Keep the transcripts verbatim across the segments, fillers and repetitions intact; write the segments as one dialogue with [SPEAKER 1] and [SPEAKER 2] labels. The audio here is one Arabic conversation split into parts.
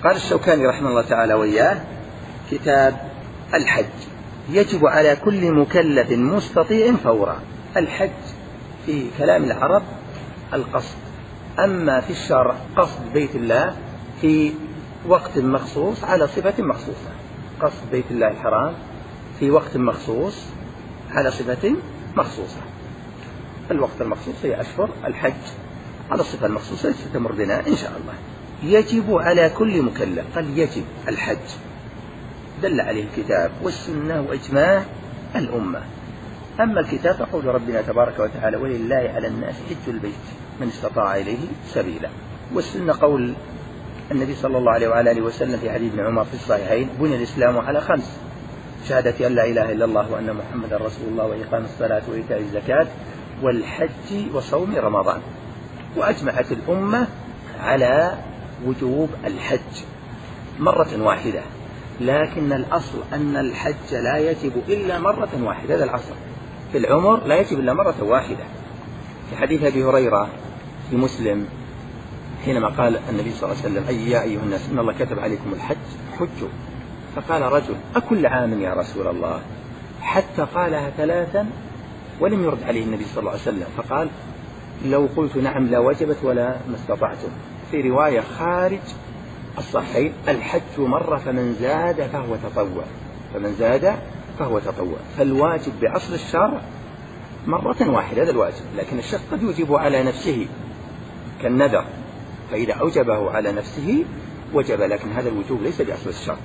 [SPEAKER 1] قال الشوكاني رحمه الله تعالى وإياه: كتاب الحج: يجب على كل مكلف مستطيع فورا. الحج في كلام العرب القصد، أما في الشرع قصد بيت الله في وقت مخصوص على صفة مخصوصة. قصد بيت الله الحرام في وقت مخصوص على صفة مخصوصة. الوقت المخصوص هي أشهر الحج، على الصفة المخصوصة ستمر بنا إن شاء الله. يجب على كل مكلف، قال يجب الحج، دل عليه الكتاب والسنة وإجماع الأمة. أما الكتاب فقول ربنا تبارك وتعالى: ولله على الناس حج البيت من استطاع إليه سبيلا. والسنة قول النبي صلى الله عليه وعلى آله وسلم في حديث ابن عمر في الصحيحين: بني الإسلام على خمس: شهادة أن لا إله إلا الله وأن محمدا رسول الله وإقام الصلاة وإيتاء الزكاة والحج وصوم رمضان. وأجمعت الأمة على وجوب الحج مرة واحدة، لكن الأصل أن الحج لا يجب إلا مرة واحدة. هذا الأصل في العمر، لا يجب إلا مرة واحدة. في حديث أبي هريرة في مسلم حينما قال النبي صلى الله عليه وسلم: أي يا أيها الناس إن الله كتب عليكم الحج حجوا. فقال رجل: أكل عام يا رسول الله؟ حتى قالها ثلاثا ولم يرد عليه النبي صلى الله عليه وسلم. فقال: لو قلت نعم لا وجبت ولا ما استطعتم. في رواية خارج الصحيحين: الحج مرة فمن زاد فهو تطوع، فمن زاد فهو تطوع. فالواجب بأصل الشرع مرة واحدة، هذا الواجب. لكن الشخص قد يوجب على نفسه كالنذر، فإذا أوجبه على نفسه وجب، لكن هذا الوجوب ليس بأصل الشرع.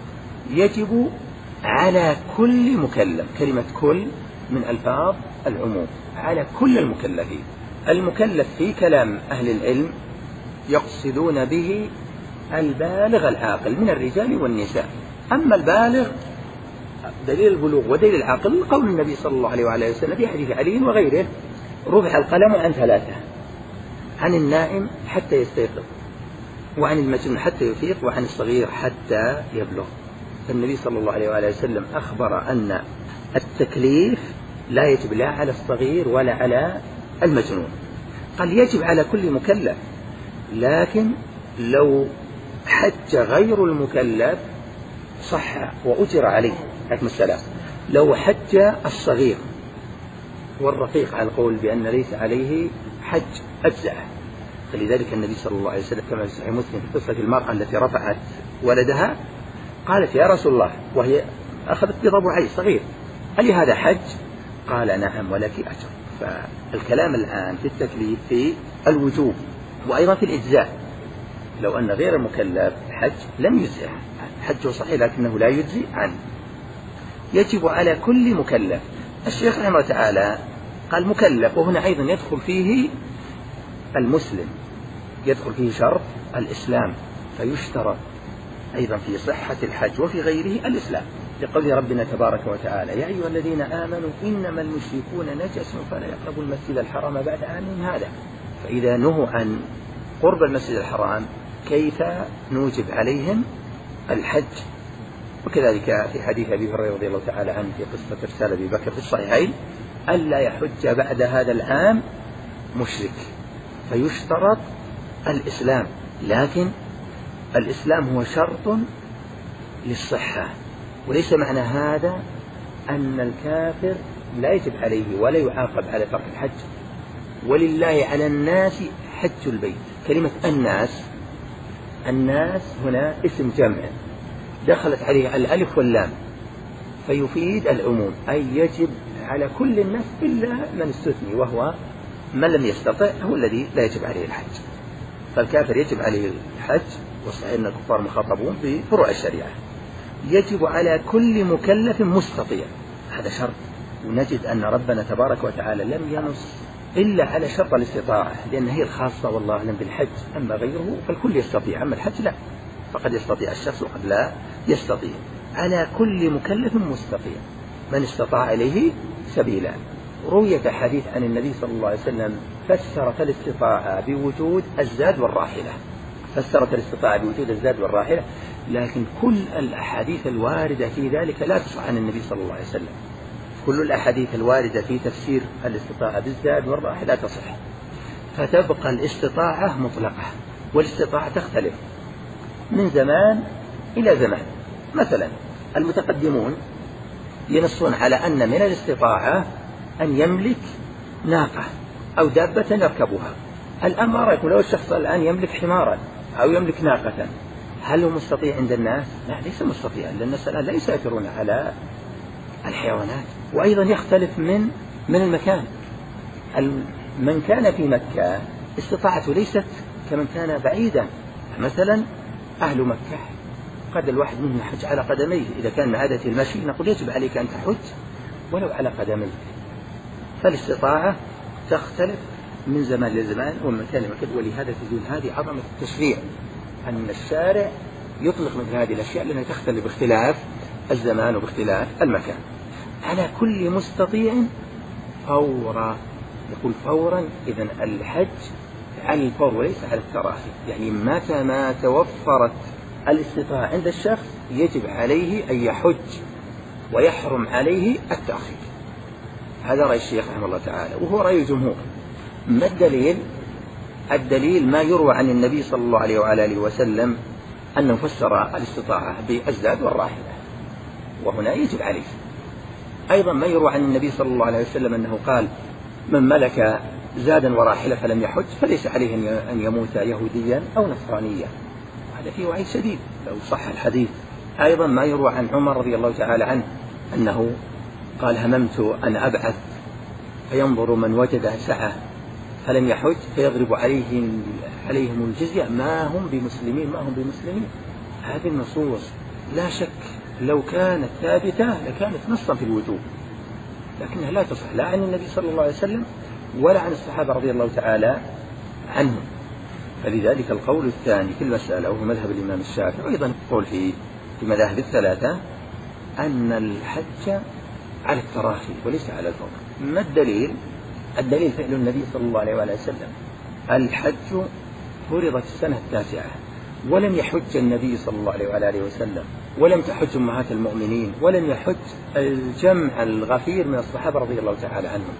[SPEAKER 1] يجب على كل مكلف، كلمة كل من ألفاظ العموم، على كل المكلفين. المكلف في كلام أهل العلم يقصدون به البالغ العاقل من الرجال والنساء. أما البالغ دليل البلوغ ودليل العقل قول النبي صلى الله عليه وعلى وسلم في حديث علي وغيره: رفع القلم عن ثلاثة: عن النائم حتى يستيقظ، وعن المجنون حتى يفيق، وعن الصغير حتى يبلغ. فالنبي صلى الله عليه وعلى وسلم أخبر أن التكليف لا يجب لا على الصغير ولا على المجنون. قال يجب على كل مكلف، لكن لو حج غير المكلف صح وأجر عليه. لكن السلام لو حج الصغير والرقيق على القول بأن ليس عليه حج أجزأه. فلذلك النبي صلى الله عليه وسلم كما في صحيح مسلم في قصة المرأة التي رفعت ولدها قالت: يا رسول الله، وهي أخذت بضبعي صغير، هل هذا حج؟ قال: نعم ولك أجر. فالكلام الآن في التكليف في الوجوب وأيضا في الإجزاء. لو أن غير المكلف حج لم يجزئه، حجه صحيح لكنه لا يجزي عنه. يجب على كل مكلف. الشيخ رحمه الله تعالى قال مكلف، وهنا أيضا يدخل فيه المسلم، يدخل فيه شرط الإسلام، فيشترط أيضا في صحة الحج وفي غيره الإسلام، لقول ربنا تبارك وتعالى: يا أيها الذين آمنوا إنما المشركون نجس فلا يقربوا المسجد الحرام بعد عامهم هذا. فإذا نهوا عن قرب المسجد الحرام كيف نوجب عليهم الحج؟ وكذلك في حديث أبي هريرة رضي الله تعالى عنه في قصة إرسال أبي بكر في الصحيحين: ألا يحج بعد هذا العام مشرك. فيشترط الإسلام، لكن الإسلام هو شرط للصحة، وليس معنى هذا أن الكافر لا يجب عليه ولا يعاقب على ترك الحج. ولله على الناس حج البيت. كلمة الناس، الناس هنا اسم جمع دخلت عليه الألف واللام فيفيد العموم، أي يجب على كل الناس إلا من استثني، وهو من لم يستطع هو الذي لا يجب عليه الحج. فالكافر يجب عليه الحج، وصحيح أن الكفار مخاطبون بفروع الشريعة. يجب على كل مكلف مستطيع، هذا شرط. ونجد أن ربنا تبارك وتعالى لم ينص إلا على شرط الاستطاعة، لأن هي الخاصة والله أعلم بالحج. أما غيره فالكل يستطيع، أما الحج لا، فقد يستطيع الشخص وقد لا يستطيع. على كل مكلف مستطيع من استطاع إليه سبيلا. روية حديث عن النبي صلى الله عليه وسلم فسرت الاستطاعة بوجود الزاد والراحلة، فسرت الاستطاعة بوجود الزاد والراحلة، لكن كل الأحاديث الواردة في ذلك لا تصح عن النبي صلى الله عليه وسلم. كل الأحاديث الواردة في تفسير الاستطاعة بالزاد والراحلة لا تصح، فتبقى الاستطاعة مطلقة، والاستطاعة تختلف. من زمان إلى زمان. مثلا المتقدمون ينصون على أن من الاستطاعة أن يملك ناقة أو دابة يركبها. الآن ما رأيكم لو الشخص الآن يملك حمارا أو يملك ناقة، هل هو مستطيع عند الناس؟ لا، ليس مستطيعا، لأن الناس الآن لا يسيطرون على الحيوانات. وأيضا يختلف من من المكان. من كان في مكة استطاعته ليست كمن كان بعيدا. مثلا أهل مكة قد الواحد منهم يحج على قدميه، إذا كان من عادة المشي نقول يجب عليك أن تحج ولو على قدميك. فالاستطاعة تختلف من زمان لزمان ومن مكان لمكان، ولهذا تدل هذه عظمة التشريع، أن الشارع يطلق مثل هذه الأشياء لأنها تختلف باختلاف الزمان وباختلاف المكان. على كل مستطيع فورا، يقول فورا، إذن الحج على الفور وليس على التراخي، يعني متى ما توفرت الاستطاعة عند الشخص يجب عليه أن يحج ويحرم عليه التأخير. هذا رأي الشيخ رحمه الله تعالى، وهو رأي الجمهور. ما الدليل؟ الدليل ما يروى عن النبي صلى الله عليه وآله وسلم أنه فسر الاستطاعة بالزاد والراحلة، وهنا يجب عليه. أيضا ما يروى عن النبي صلى الله عليه وسلم أنه قال: من ملك زادا وراحلة فلم يحج فليس عليه أن يموت يهوديا أو نصرانيا. هذا فيه وعيد شديد لو صح الحديث. أيضا ما يروى عن عمر رضي الله تعالى عنه أنه قال: هممت أن أبعث فينظر من وجد سعة فلم يحج فيضرب عليهم عليهم الجزية ما هم بمسلمين ما هم بمسلمين. هذه النصوص لا شك لو كانت ثابتة لكانت نصا في الوجوب، لكنها لا تصح لا عن النبي صلى الله عليه وسلم ولا عن الصحابة رضي الله تعالى عنهم. فلذلك القول الثاني في المسألة وهو مذهب الإمام الشافعي، وأيضا قول في في مذاهب الثلاثة، أن الحج على التراخي وليس على الفور. ما الدليل؟ الدليل فعل النبي صلى الله عليه وسلم. الحج فرضت السنة التاسعة ولم يحج النبي صلى الله عليه وآله وسلم، ولم تحج أمهات المؤمنين، ولم يحج الجمع الغفير من الصحابة رضي الله تعالى عنهم،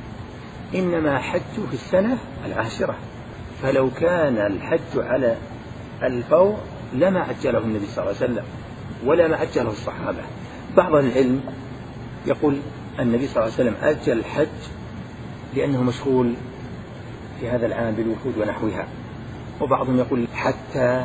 [SPEAKER 1] إنما حجوا في السنة العاشرة. فلو كان الحج على الفور لما عجله النبي صلى الله عليه وسلم ولا ما عجله الصحابة. بعض العلم يقول النبي صلى الله عليه وسلم أجل الحج لأنه مشغول في هذا العام بالوفود ونحوها، وبعضهم يقول حتى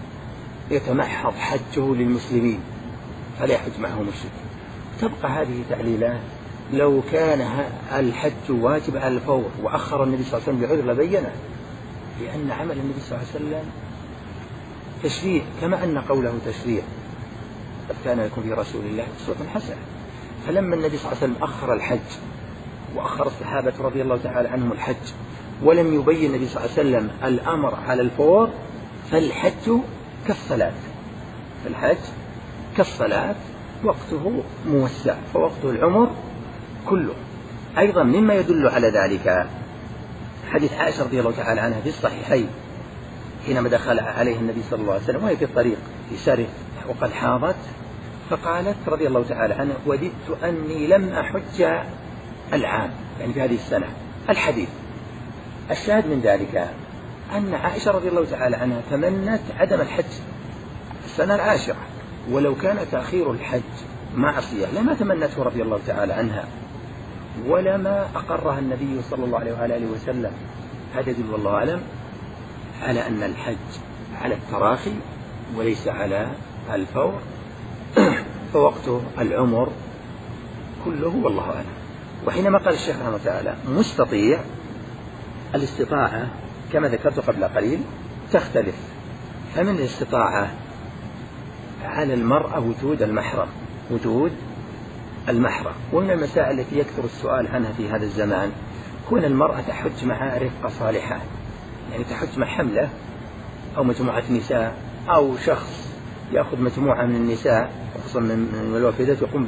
[SPEAKER 1] يتمحض حجه للمسلمين فلا يحج معه مشرك. تبقى هذه تعليلات. لو كان الحج واجب على الفور وأخر النبي صلى الله عليه وسلم بعذر لبينه، لأن عمل النبي صلى الله عليه وسلم تشريع، كما أن قوله تشريع. قد كان يكون في رسول الله أسوة حسنة. فلما النبي صلى الله عليه وسلم أخر الحج وأخر الصحابة رضي الله تعالى عنهم الحج ولم يبين النبي صلى الله عليه وسلم الأمر على الفور، فالحج كالصلاة فالحج كالصلاة وقته موسع، فوقته العمر كله. أيضا مما يدل على ذلك حديث عائشة رضي الله تعالى عنها في الصحيحين حينما دخل عليه النبي صلى الله عليه وسلم وهي في الطريق في سره وقد حاضت، فقالت رضي الله تعالى عنها: وددت أني لم أحج العام، يعني في هذه السنة. الحديث الشاهد من ذلك أن عائشة رضي الله تعالى عنها تمنت عدم الحج السنة العاشرة، ولو كان تأخير الحج معصية لما تمنته رضي الله تعالى عنها ولما أقرها النبي صلى الله عليه وآله وسلم. هذا يدل والله أعلم على أن الحج على التراخي وليس على الفور، فوقته العمر كله والله أعلم. وحينما قال الشيخ رحمه الله تعالى مستطيع، الاستطاعة كما ذكرت قبل قليل تختلف. فمن الاستطاعة على المرأة وجود المحرم وجود المحرم ومن المسائل التي يكثر السؤال عنها في هذا الزمان كون المرأة تحج مع رفقة صالحة، يعني تحج مع حملة أو مجموعة نساء أو شخص يأخذ مجموعة من النساء خصوصا من الوافدات يقوم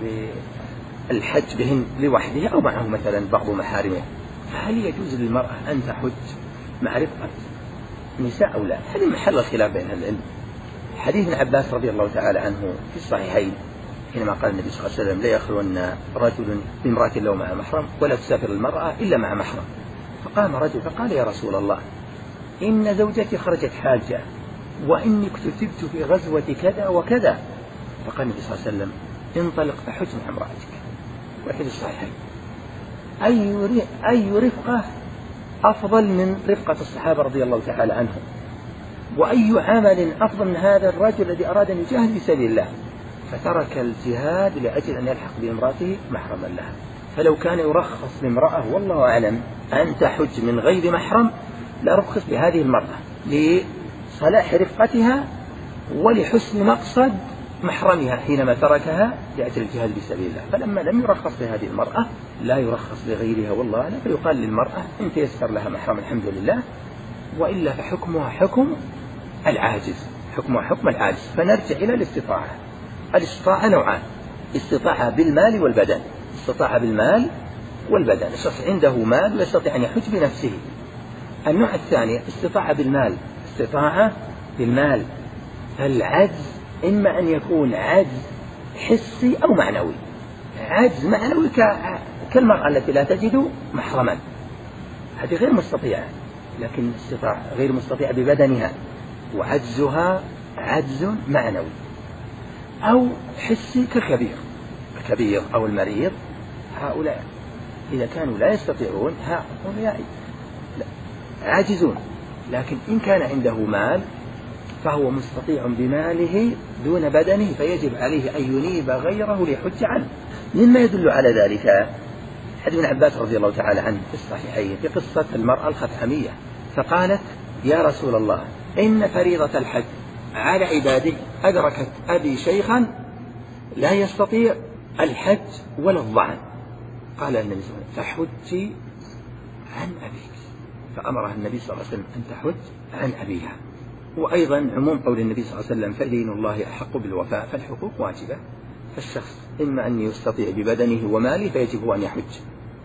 [SPEAKER 1] بالحج بهن لوحده أو معه مثلا بعض محارمه. فهل يجوز للمرأة أن تحج مع رفقة نساء أو لا؟ هذه محل الخلاف بين العلم. حديث ابن عباس رضي الله تعالى عنه في الصحيحين حينما قال النبي صلى الله عليه وسلم: لا يخلون رجل بامرأة لو مع محرم ولا تسافر المرأة إلا مع محرم. فقام رجل فقال: يا رسول الله، إن زوجتي خرجت حاجة وإني كتبت في غزوة كذا وكذا. فقال النبي صلى الله عليه وسلم انطلق فحج مع امرأتك. والحديث الصحيحين. أي أي رفقة أفضل من رفقة الصحابة رضي الله تعالى عنهم؟ وأي عمل أفضل من هذا الرجل الذي أراد أن يجاهد في سبيل الله فترك الجهاد لأجل أن يلحق بامرأته محرما لها؟ فلو كان يرخص لامرأة والله أعلم أن تحج من غير محرم لا رخص لهذه المرأة لصلاح رفقتها ولحسن مقصد محرمها حينما تركها لأجل الجهاد في سبيل الله. فلما لم يرخص لهذه المرأة لا يرخص لغيرها والله أعلم، فيقال للمرأة إن تيسر لها محرم الحمد لله، وإلا فحكمها حكم العاجز، حكمها حكم العاجز. فنرجع إلى الاستطاعة. الاستطاعة نوعان: استطاعة بالمال والبدن. استطاعة بالمال والبدن، الشخص عنده مال ويستطيع أن يحج بنفسه. النوع الثاني استطاعة بالمال. استطاعة بالمال العجز إما أن يكون عجز حسي أو معنوي. عجز معنوي كالمرأة التي لا تجد محرما، هذه غير مستطيعة، لكن استطاع غير مستطيعة ببدنها وعجزها عجز معنوي. أو حسي كالكبير، الكبير أو المريض، هؤلاء إذا كانوا لا يستطيعون هؤلاء عاجزون. لكن إن كان عنده مال فهو مستطيع بماله دون بدنه، فيجب عليه أن ينيب غيره ليحج عنه. مما يدل على ذلك حديث ابن عباس رضي الله تعالى عنه في الصحيحين في قصة المرأة الخثعمية، فقالت يا رسول الله إن فريضة الحج على عبادي أدركت أبي شيخا لا يستطيع الحج ولا الظعن. قال النبي صلى الله عليه وسلم فحجي عن أبيك، فأمرها النبي صلى الله عليه وسلم أن تحج عن أبيها. وأيضا عموم قول النبي صلى الله عليه وسلم فدين الله أحق بالوفاء، فالحقوق واجبة. فالشخص إما أن يستطيع ببدنه وماله فيجب أن يحج،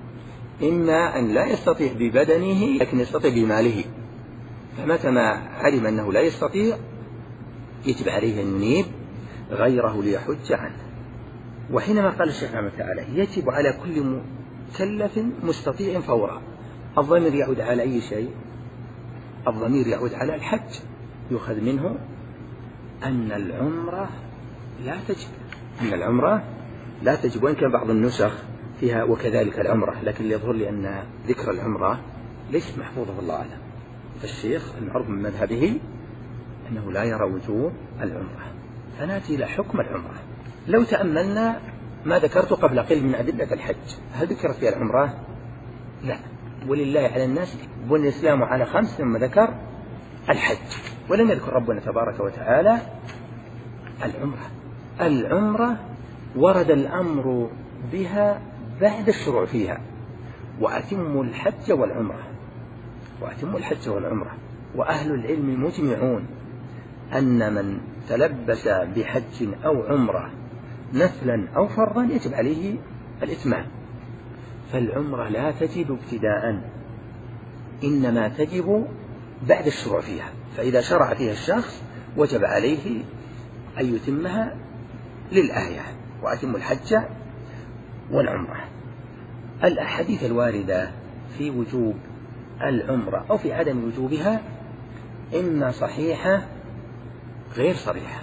[SPEAKER 1] إما أن لا يستطيع ببدنه لكن يستطيع بماله، فمتى ما علم أنه لا يستطيع يجب عليه أن ينيب غيره ليحج عنه. وحينما قال الشيخ رحمه الله تعالى يجب على كل مكلف مستطيع فورا، الضمير يعود على أي شيء؟ الضمير يعود على الحج. يؤخذ منه أن العمرة لا تجب، أن العمرة لا تجب، وإن كان بعض النسخ فيها وكذلك العمرة، لكن يظهر لي أن ذكر العمرة ليست محفوظة والله أعلم. فالشيخ المعروف من مذهبه أنه لا يرى وجوب العمرة. فنأتي إلى حكم العمرة. لو تأملنا ما ذكرت قبل قليل من أدلة الحج، هل ذكرت فيها العمرة؟ لا. ولله على الناس بني الإسلام على خمس ثم ذكر الحج، ولم يذكر ربنا تبارك وتعالى العمرة. العمرة ورد الأمر بها بعد الشروع فيها، وأتموا الحج والعمرة، وأتموا الحج والعمرة. وأهل العلم مجمعون أن من تلبس بحج أو عمرة نفلا أو فرضا يجب عليه الإتمام. فالعمرة لا تجب ابتداء، إنما تجب بعد الشروع فيها. فإذا شرع فيها الشخص وجب عليه أن يتمها للآية وأتم الحج والعمرة. الأحاديث الواردة في وجوب العمرة أو في عدم وجوبها إما صحيحة غير صريحة،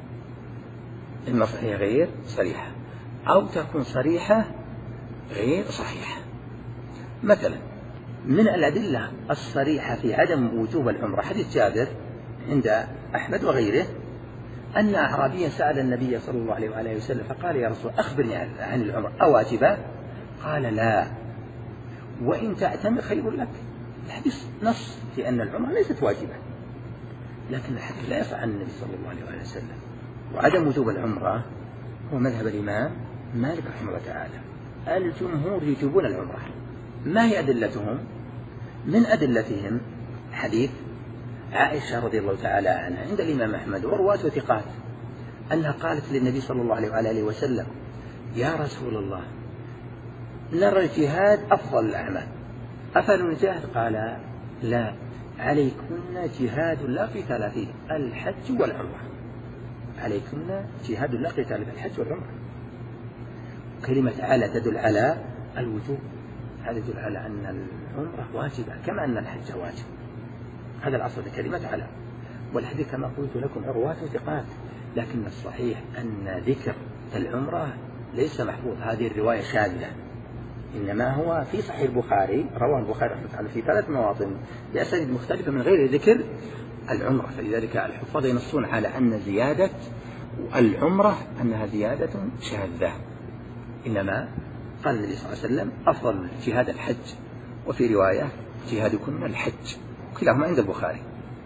[SPEAKER 1] إما صحيحة غير صريحة، أو تكون صريحة غير صحيحة. مثلا من الأدلة الصريحة في عدم وجوب العمرة حديث جابر عند أحمد وغيره أن أعرابيا سأل النبي صلى الله عليه وآله وسلم فقال يا رسول أخبرني عن العمرة أواجبة؟ قال لا، وإن تعتمر خير لك. الحديث نص في أن العمرة ليست واجبة، لكن الحديث لا يصح عن النبي صلى الله عليه وآله وسلم. وعدم وجوب العمرة هو مذهب الإمام مالك رحمه الله تعالى. الجمهور يجوبون العمرة. ما هي أدلتهم؟ من أدلتهم حديث عائشة رضي الله تعالى عنها عند الإمام أحمد ورواة وثقات أنها قالت للنبي صلى الله عليه وآله وسلم يا رسول الله نرى الجهاد أفضل الأعمال أفنجاهد؟ قال لا، عليكن جهاد لا قتال فيه الحج والعمرة، عليكن جهاد لا قتال في الحج والعمرة. كلمة على تدل على الوجوب، هذا يدل على أن العمرة واجبة كما أن الحج واجب. هذا الأصل كلمة على. والحديث كما قلت لكم عروات وثقات، لكن الصحيح أن ذكر العمرة ليس محفوظ، هذه الرواية شاذة، إنما هو في صحيح البخاري، رواه البخاري رحمه الله في ثلاث مواطن بأسانيد مختلفة من غير ذكر العمرة، فلذلك الحفاظ ينصون على أن زيادة العمرة أنها زيادة شاذة، إنما قال النبي صلى الله عليه وسلم أفضل جهاد الحج، وفي رواية جهادكم الحج، كلاهما عند البخاري،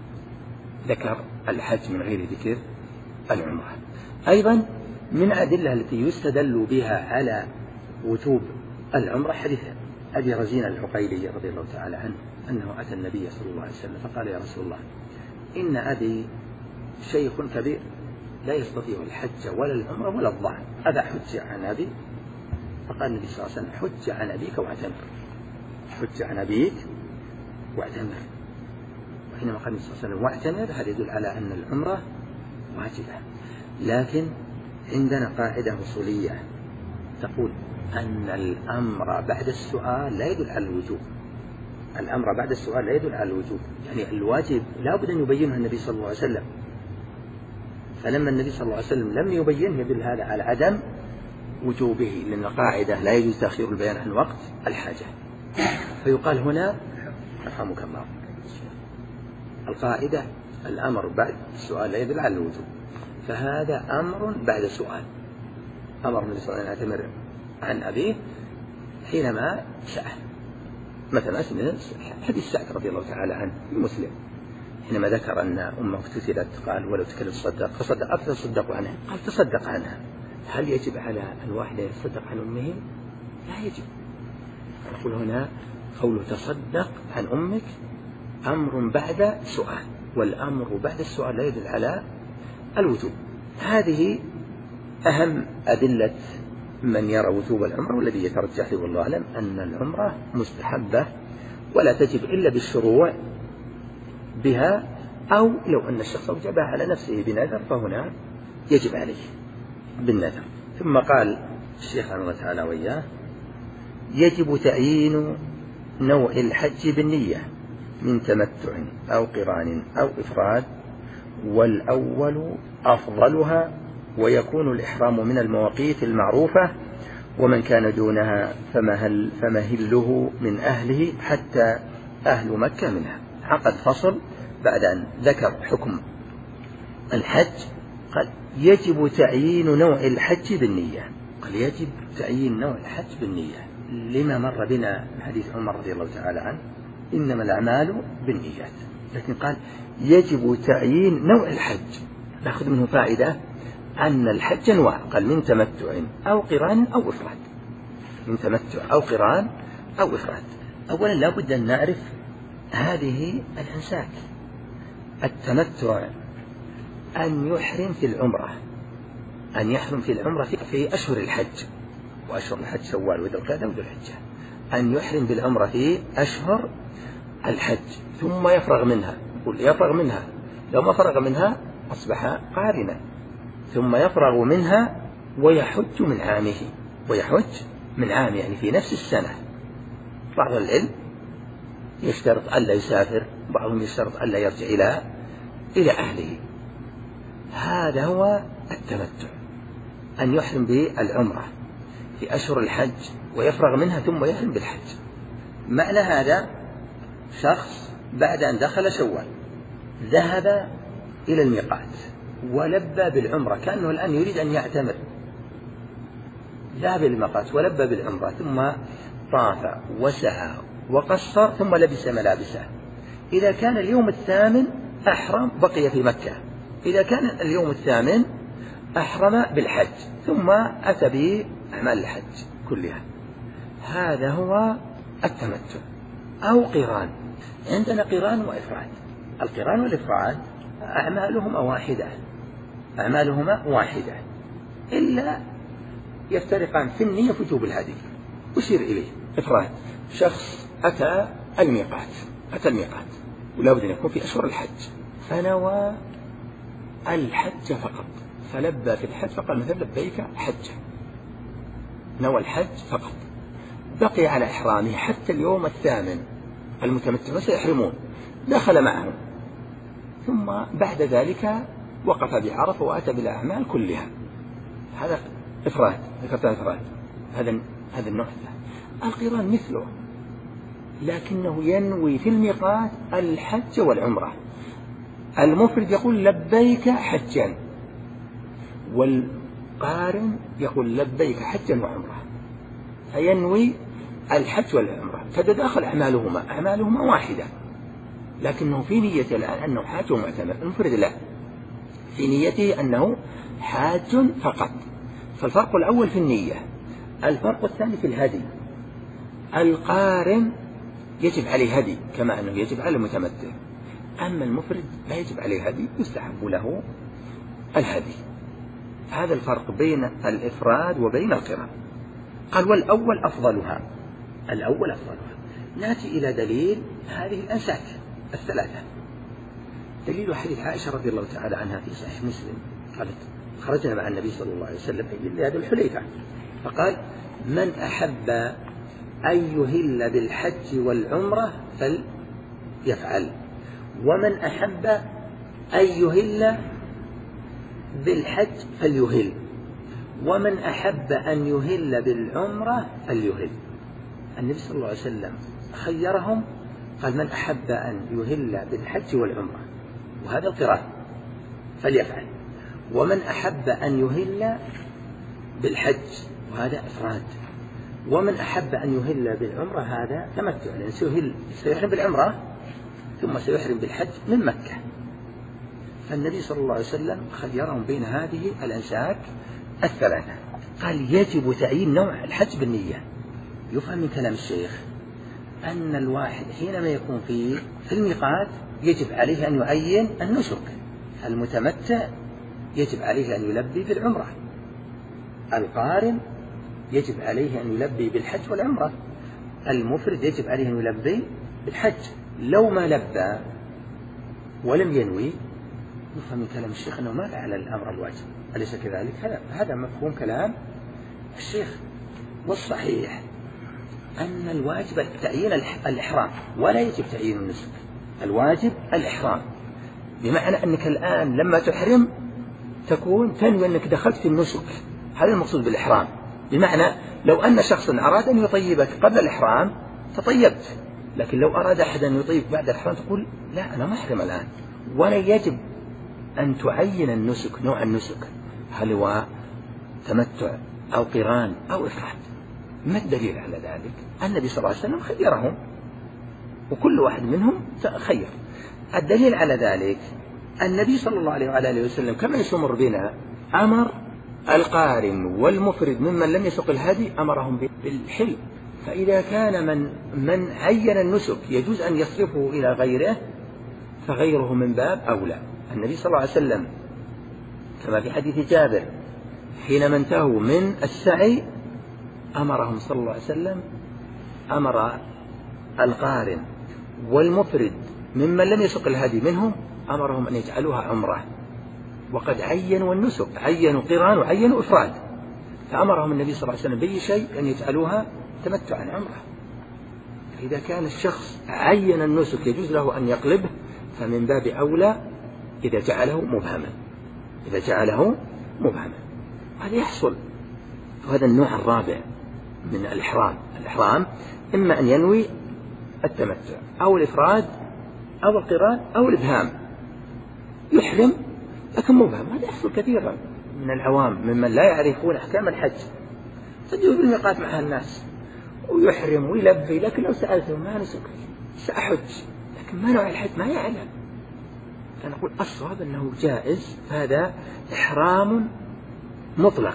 [SPEAKER 1] ذكر الحج من غير ذكر العمرة. أيضا من أدلة التي يستدل بها على وجوب العمرة حديث أبي رزين العقيلي رضي الله تعالى عنه أنه أتى النبي صلى الله عليه وسلم فقال: يا رسول الله، إن أبي شيخ كبير لا يستطيع الحج ولا العمرة ولا الظعن، أبا حج عن أبي؟ فقال النبي صلى الله عليه وسلم: حج عن أبيك واعتمر، حج عن أبيك واعتمر. وحينما قال النبي صلى الله عليه وسلم واعتمر هذا يدل على أن العمرة واجبة، لكن عندنا قاعدة أصولية تقول أن الأمر بعد السؤال لا يدل على الوجوب، الأمر بعد السؤال لا يدل على الوجوب، يعني الواجب لا بد أن يبينه النبي صلى الله عليه وسلم، فلما النبي صلى الله عليه وسلم لم يبينه يدل هذا على عدم وجوبه، لأن القاعدة لا يجوز تأخير البيان عن وقت الحاجة، فيقال هنا أفهمك الله، القاعدة الأمر بعد السؤال لا يدل على الوجوب، فهذا أمر بعد سؤال، أمر النبي صلى الله عليه وسلم أن يعتمر عن أبيه حينما سأل، مثلا حديث سعد رضي الله تعالى عنه مسلم حينما ذكر أن أمه اقتتلت قال: ولو تكلم تصدق، فصدق أتصدق عنها، قال: تصدق عنها. هل يجب على الواحد يتصدق عن أمه؟ لا يجب. نقول هنا قوله تصدق عن أمك أمر بعد سؤال، والأمر بعد السؤال لا يدل على الوجوب. هذه أهم أدلة من يرى وجوب العمرة، والذي يترجح له والله أعلم أن العمرة مستحبة ولا تجب إلا بالشروع بها، أو لو أن الشخص أوجبها على نفسه بنذر فهنا يجب عليه بالنذر. ثم قال الشيخ رحمه الله تعالى وإياه: يجب تعيين نوع الحج بالنية من تمتع أو قران أو إفراد، والأول أفضلها، ويكون الإحرام من المواقيت المعروفة، ومن كان دونها فمهل فمهله من أهله حتى أهل مكة منها. عقد فصل بعد أن ذكر حكم الحج قال: يجب تعيين نوع الحج بالنية. قال: يجب تعيين نوع الحج بالنية لما مر بنا حديث عمر رضي الله تعالى عنه: إنما الأعمال بالنيات، لكن قال: يجب تعيين نوع الحج. نأخذ منه فائدة أن الحج أنواع، قال: من تمتع أو قران أو إفراد، من تمتع أو قران أو إفراد. أولا لا بد أن نعرف هذه الأنساك. التمتع أن يحرم في العمرة، أن يحرم في العمرة في أشهر الحج، وأشهر الحج شوال وذو القعدة وذو الحجة، أن يحرم بالعمرة في أشهر الحج ثم يفرغ منها، يقول يفرغ منها، لو ما فرغ منها أصبح قارنا، ثم يفرغ منها ويحج من عامه، ويحج من عامه يعني في نفس السنة. بعض العلم يشترط ألا يسافر، بعضهم يشترط ألا يرجع إلى إلى أهله. هذا هو التمتع، أن يحرم بالعمرة في أشهر الحج ويفرغ منها ثم يحرم بالحج. معنى هذا شخص بعد أن دخل شوال ذهب إلى الميقات ولبى بالعمرة كأنه الآن يريد أن يعتمر، ذهب إلى الميقات ولبى بالعمرة ثم طاف وسعى وقصر ثم لبس ملابسه. إذا كان اليوم الثامن أحرم بقي في مكة، إذا كان اليوم الثامن أحرم بالحج ثم أتى بأعمال الحج كلها. هذا هو التمتع. أو قران، عندنا قران وإفراد. القران والإفراد أعمالهما واحدة، أعمالهما واحدة إلا يفترقان في النية في وجوب الهدي. أشير إليه إفراد، شخص أتى الميقات، أتى الميقات ولا بد أن يكون في أشهر الحج، فنوى الحج فقط، فلبى في الحج فقال مثلا لبيك حجة، نوى الحج فقط، بقي على إحرامه حتى اليوم الثامن. المتمتعون سيحرمون، دخل معهم ثم بعد ذلك وقف بعرفة وأتى بالأعمال كلها. هذا إفراد، ذكرت إفراد. هذا هذا النوع الثاني. القران مثله، لكنه ينوي في الميقات الحج والعمرة. المفرد يقول لبيك حجا، والقارن يقول لبيك حجا وعمرة، فينوي الحج والعمرة، فتتداخل أعمالهما أعمالهما واحدة، لكنه في نيته الآن أنه حاج ومعتمر. المفرد لا، في نيته أنه حاج فقط. فالفرق الأول في النية. الفرق الثاني في الهدي. القارن يجب عليه هدي كما أنه يجب على المتمتع، أما المفرد لا يجب عليه هدي، يستحب له الهدي. هذا الفرق بين الإفراد وبين القران. قال والأول أفضلها، الأول أفضلها. نأتي إلى دليل هذه الأنساك الثلاثة. دليل حديث عائشة رضي الله تعالى عنها في صحيح مسلم، قالت خرجنا مع النبي صلى الله عليه وسلم في هذه الحليفة، فقال من أحب أن يهل بالحج والعمرة فليفعل، ومن أحب أن يهل بالحج فليهل، ومن أحب أن يهل بالعمرة فليهل. النبي صلى الله عليه وسلم خيرهم، قال من أحب أن يهل بالحج والعمرة، وهذا القران، فليفعل، ومن أحب أن يهل بالحج، وهذا إفراد، ومن أحب أن يهل بالعمرة هذا تمتع، لأن سيهل سيحرم بالعمرة ثم سيحرم بالحج من مكة. فالنبي صلى الله عليه وسلم خيرهم بين هذه الأنساك الثلاثة. قال يجب تعيين نوع الحج بالنية. يفهم من كلام الشيخ أن الواحد حينما يكون في في الميقات يجب عليه أن يعين النسك. المتمتع يجب عليه أن يلبي بالعمرة، القارن يجب عليه أن يلبي بالحج والعمرة، المفرد يجب عليه أن يلبي بالحج. لو ما لبى ولم ينوي يفهم من كلام الشيخ أنه ما فعل الأمر الواجب، أليس كذلك؟ هذا هذا مفهوم كلام الشيخ. والصحيح أن الواجب تعيين الإحرام ولا يجب تعيين النسك. الواجب الإحرام، بمعنى أنك الآن لما تحرم تكون تنوي أنك دخلت في النسك، هذا المقصود بالإحرام. بمعنى لو أن شخصا أراد أن يطيبك قبل الإحرام تطيبت، لكن لو أراد أحد أن يطيبك بعد الإحرام تقول لا أنا محرم الآن. ولا يجب أن تعين النسك، نوع النسك هل هو تمتع أو قران أو إفراد. ما الدليل على ذلك؟ النبي صلى الله عليه وسلم خيرهم، وكل واحد منهم خير. الدليل على ذلك النبي صلى الله عليه وعلى آله وسلم كما يسمر بنا أمر القارن والمفرد ممن لم يسق الهدي أمرهم بالحل. فإذا كان من من عين النسك يجوز أن يصرفه إلى غيره فغيره من باب أولى. النبي صلى الله عليه وسلم كما في حديث جابر حينما انتهوا من السعي أمرهم صلى الله عليه وسلم، أمر القارن والمفرد ممن لم يسق الهدي منهم أمرهم أن يجعلوها عمرة، وقد عينوا النسك، عينوا قران وعينوا إفراد، فأمرهم النبي صلى الله عليه وسلم بأي شيء أن يجعلوها تمتعا عمرة. إذا كان الشخص عين النسك يجوز له أن يقلبه، فمن باب أولى إذا جعله مبهما، إذا جعله مبهما. هذا يحصل. وهذا النوع الرابع من الإحرام. الإحرام إما أن ينوي التمتع أو الإفراد أو القران أو الإبهام، يحرم لكن مبهم. هذا يحصل كثيرا من العوام ممن لا يعرفون أحكام الحج، تجد بالميقات مع الناس ويحرم ويلبي، لكن لو سألته ما نسك سأحج، لكن ما نوع الحج ما يعلم. فنقول الصواب أنه جائز، هذا إحرام مطلق،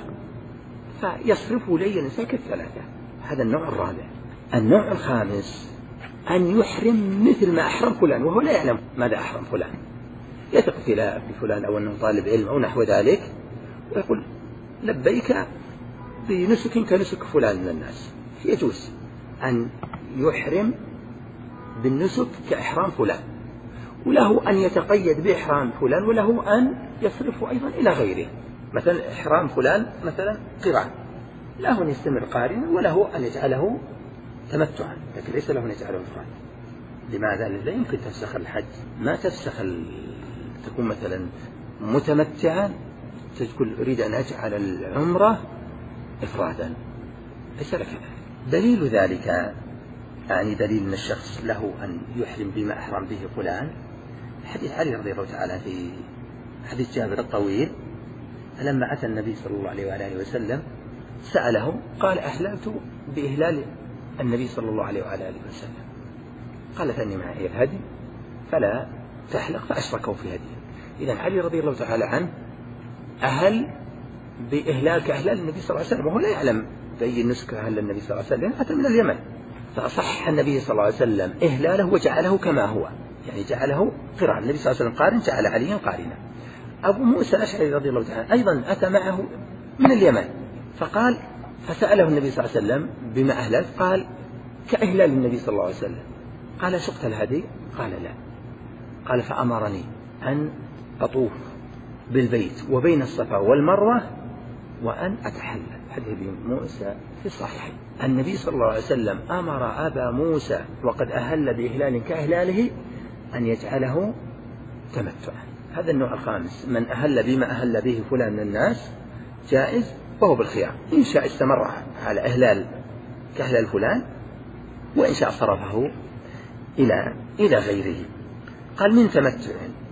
[SPEAKER 1] فيصرفه لي النسك الثلاثة. هذا النوع الرابع. النوع الخامس أن يحرم مثل ما أحرم فلان وهو لا يعلم ماذا أحرم فلان، يثق في فلان أو أنه طالب علم أو نحو ذلك، ويقول لبيك بنسك كنسك فلان من الناس. يجوز أن يحرم بالنسك كإحرام فلان، وله أن يتقيد بإحرام فلان، وله أن يصرفه أيضا إلى غيره. مثلا إحرام فلان مثلا قران، له أن يستمر قارنا وله أن يجعله تمتعا، لكن ليس له أن يجعله إفراد. لماذا؟ لا يمكن تفسخ الحج، ما تفسخ تكون مثلا متمتعا تقول أريد أن أجعل العمرة إفرادا، ليس لك دليل ذلك، يعني دليل أن الشخص له أن يحرم بما أحرم به فلان حديث علي رضي الله تعالى في حديث جابر الطويل، فلما أتى النبي صلى الله عليه وآله وسلم سأله قال أهللت بإهلال النبي صلى الله عليه وآله وسلم، قال فإني معي الهدي فلا تحلق، فأشركوا في هديه. إذن علي رضي الله تعالى عنه أهل بإهلال كأهلال النبي صلى الله عليه وسلم، وهو لا يعلم بأي نسك أهل النبي صلى الله عليه وسلم، أتى من اليمن، فصح النبي صلى الله عليه وسلم إهلاله وجعله كما هو، يعني جعله قران، النبي صلى الله عليه وسلم قارن جعل عليا قارنا. أبو موسى الأشعري رضي الله تعالى أيضا أتى معه من اليمن، فقال فسأله النبي صلى الله عليه وسلم بما أهلت، قال كإهلال النبي صلى الله عليه وسلم، قال سقت الهدي؟ قال لا. قال فأمرني أن أطوف بالبيت وبين الصفا والمروة وأن أتحلل. حديث ابي موسى في الصحيح، النبي صلى الله عليه وسلم أمر أبا موسى وقد أهل بإهلال كإهلاله أن يجعله تمتعا. هذا النوع الخامس، من أهل بما أهل به فلان من الناس جائز وهو بالخيار، إن شاء استمر على إهلال كإهلال فلان، وإن شاء صرفه إلى إلى غيره. قال من تمتع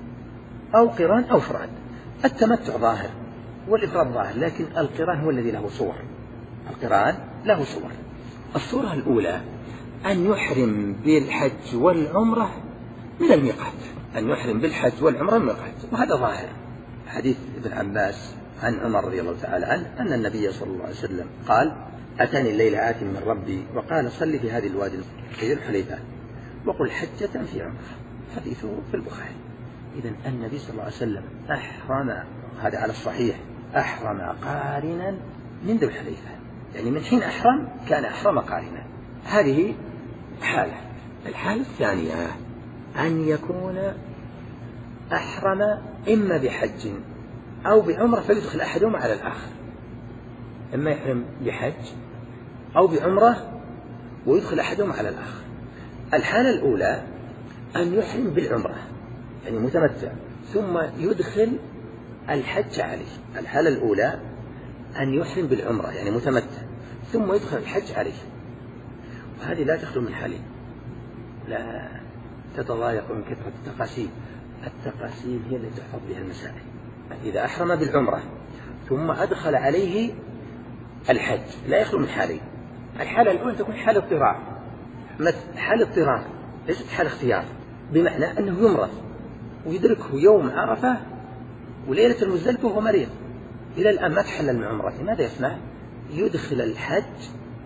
[SPEAKER 1] أو قران أو إفراد. التمتع ظاهر والإفراد ظاهر، لكن القران هو الذي له صور. القران له صور. الصورة الأولى أن يحرم بالحج والعمرة من الميقات، أن يحرم بالحج والعمرة من الميقات، وهذا ظاهر حديث ابن عباس عن عمر رضي الله تعالى عنه أن النبي صلى الله عليه وسلم قال أتاني الليل آت من ربي وقال صلي في هذه الوادي في الحليفة وقل حجة في عمرة، حديثه في البخاري. إذن النبي صلى الله عليه وسلم أحرم، هذا على الصحيح، أحرم قارنا من ذي الحليفة، يعني من حين أحرم كان أحرم قارنا. هذه حالة. الحالة الثانية أن يكون أحرم إما بحج أو بعمرة فيدخل أحدهما على الآخر، إما يحرم بحج أو بعمرة ويدخل أحدهما على الآخر. الحالة الأولى أن يحرم بالعمرة يعني متمتع ثم يدخل الحج عليه. الحالة الأولى أن يحرم بالعمرة يعني متمتع ثم يدخل الحج عليه، وهذه لا تخلو من حالين، لا تتضايق من كثرة التقاسيم. التقاسيم هي التي تحفظ بها المسائل. إذا أحرم بالعمرة ثم أدخل عليه الحج لا يخلو من حالين. الحالة الأولى تكون حالة اضطرار، حالة اضطرار ليست حالة اختيار، بمعنى أنه يمرض ويدركه يوم عرفة وليلة المزدلفة وهو مريض، إلى الآن ما تحلل من عمرته، ماذا يصنع؟ يدخل الحج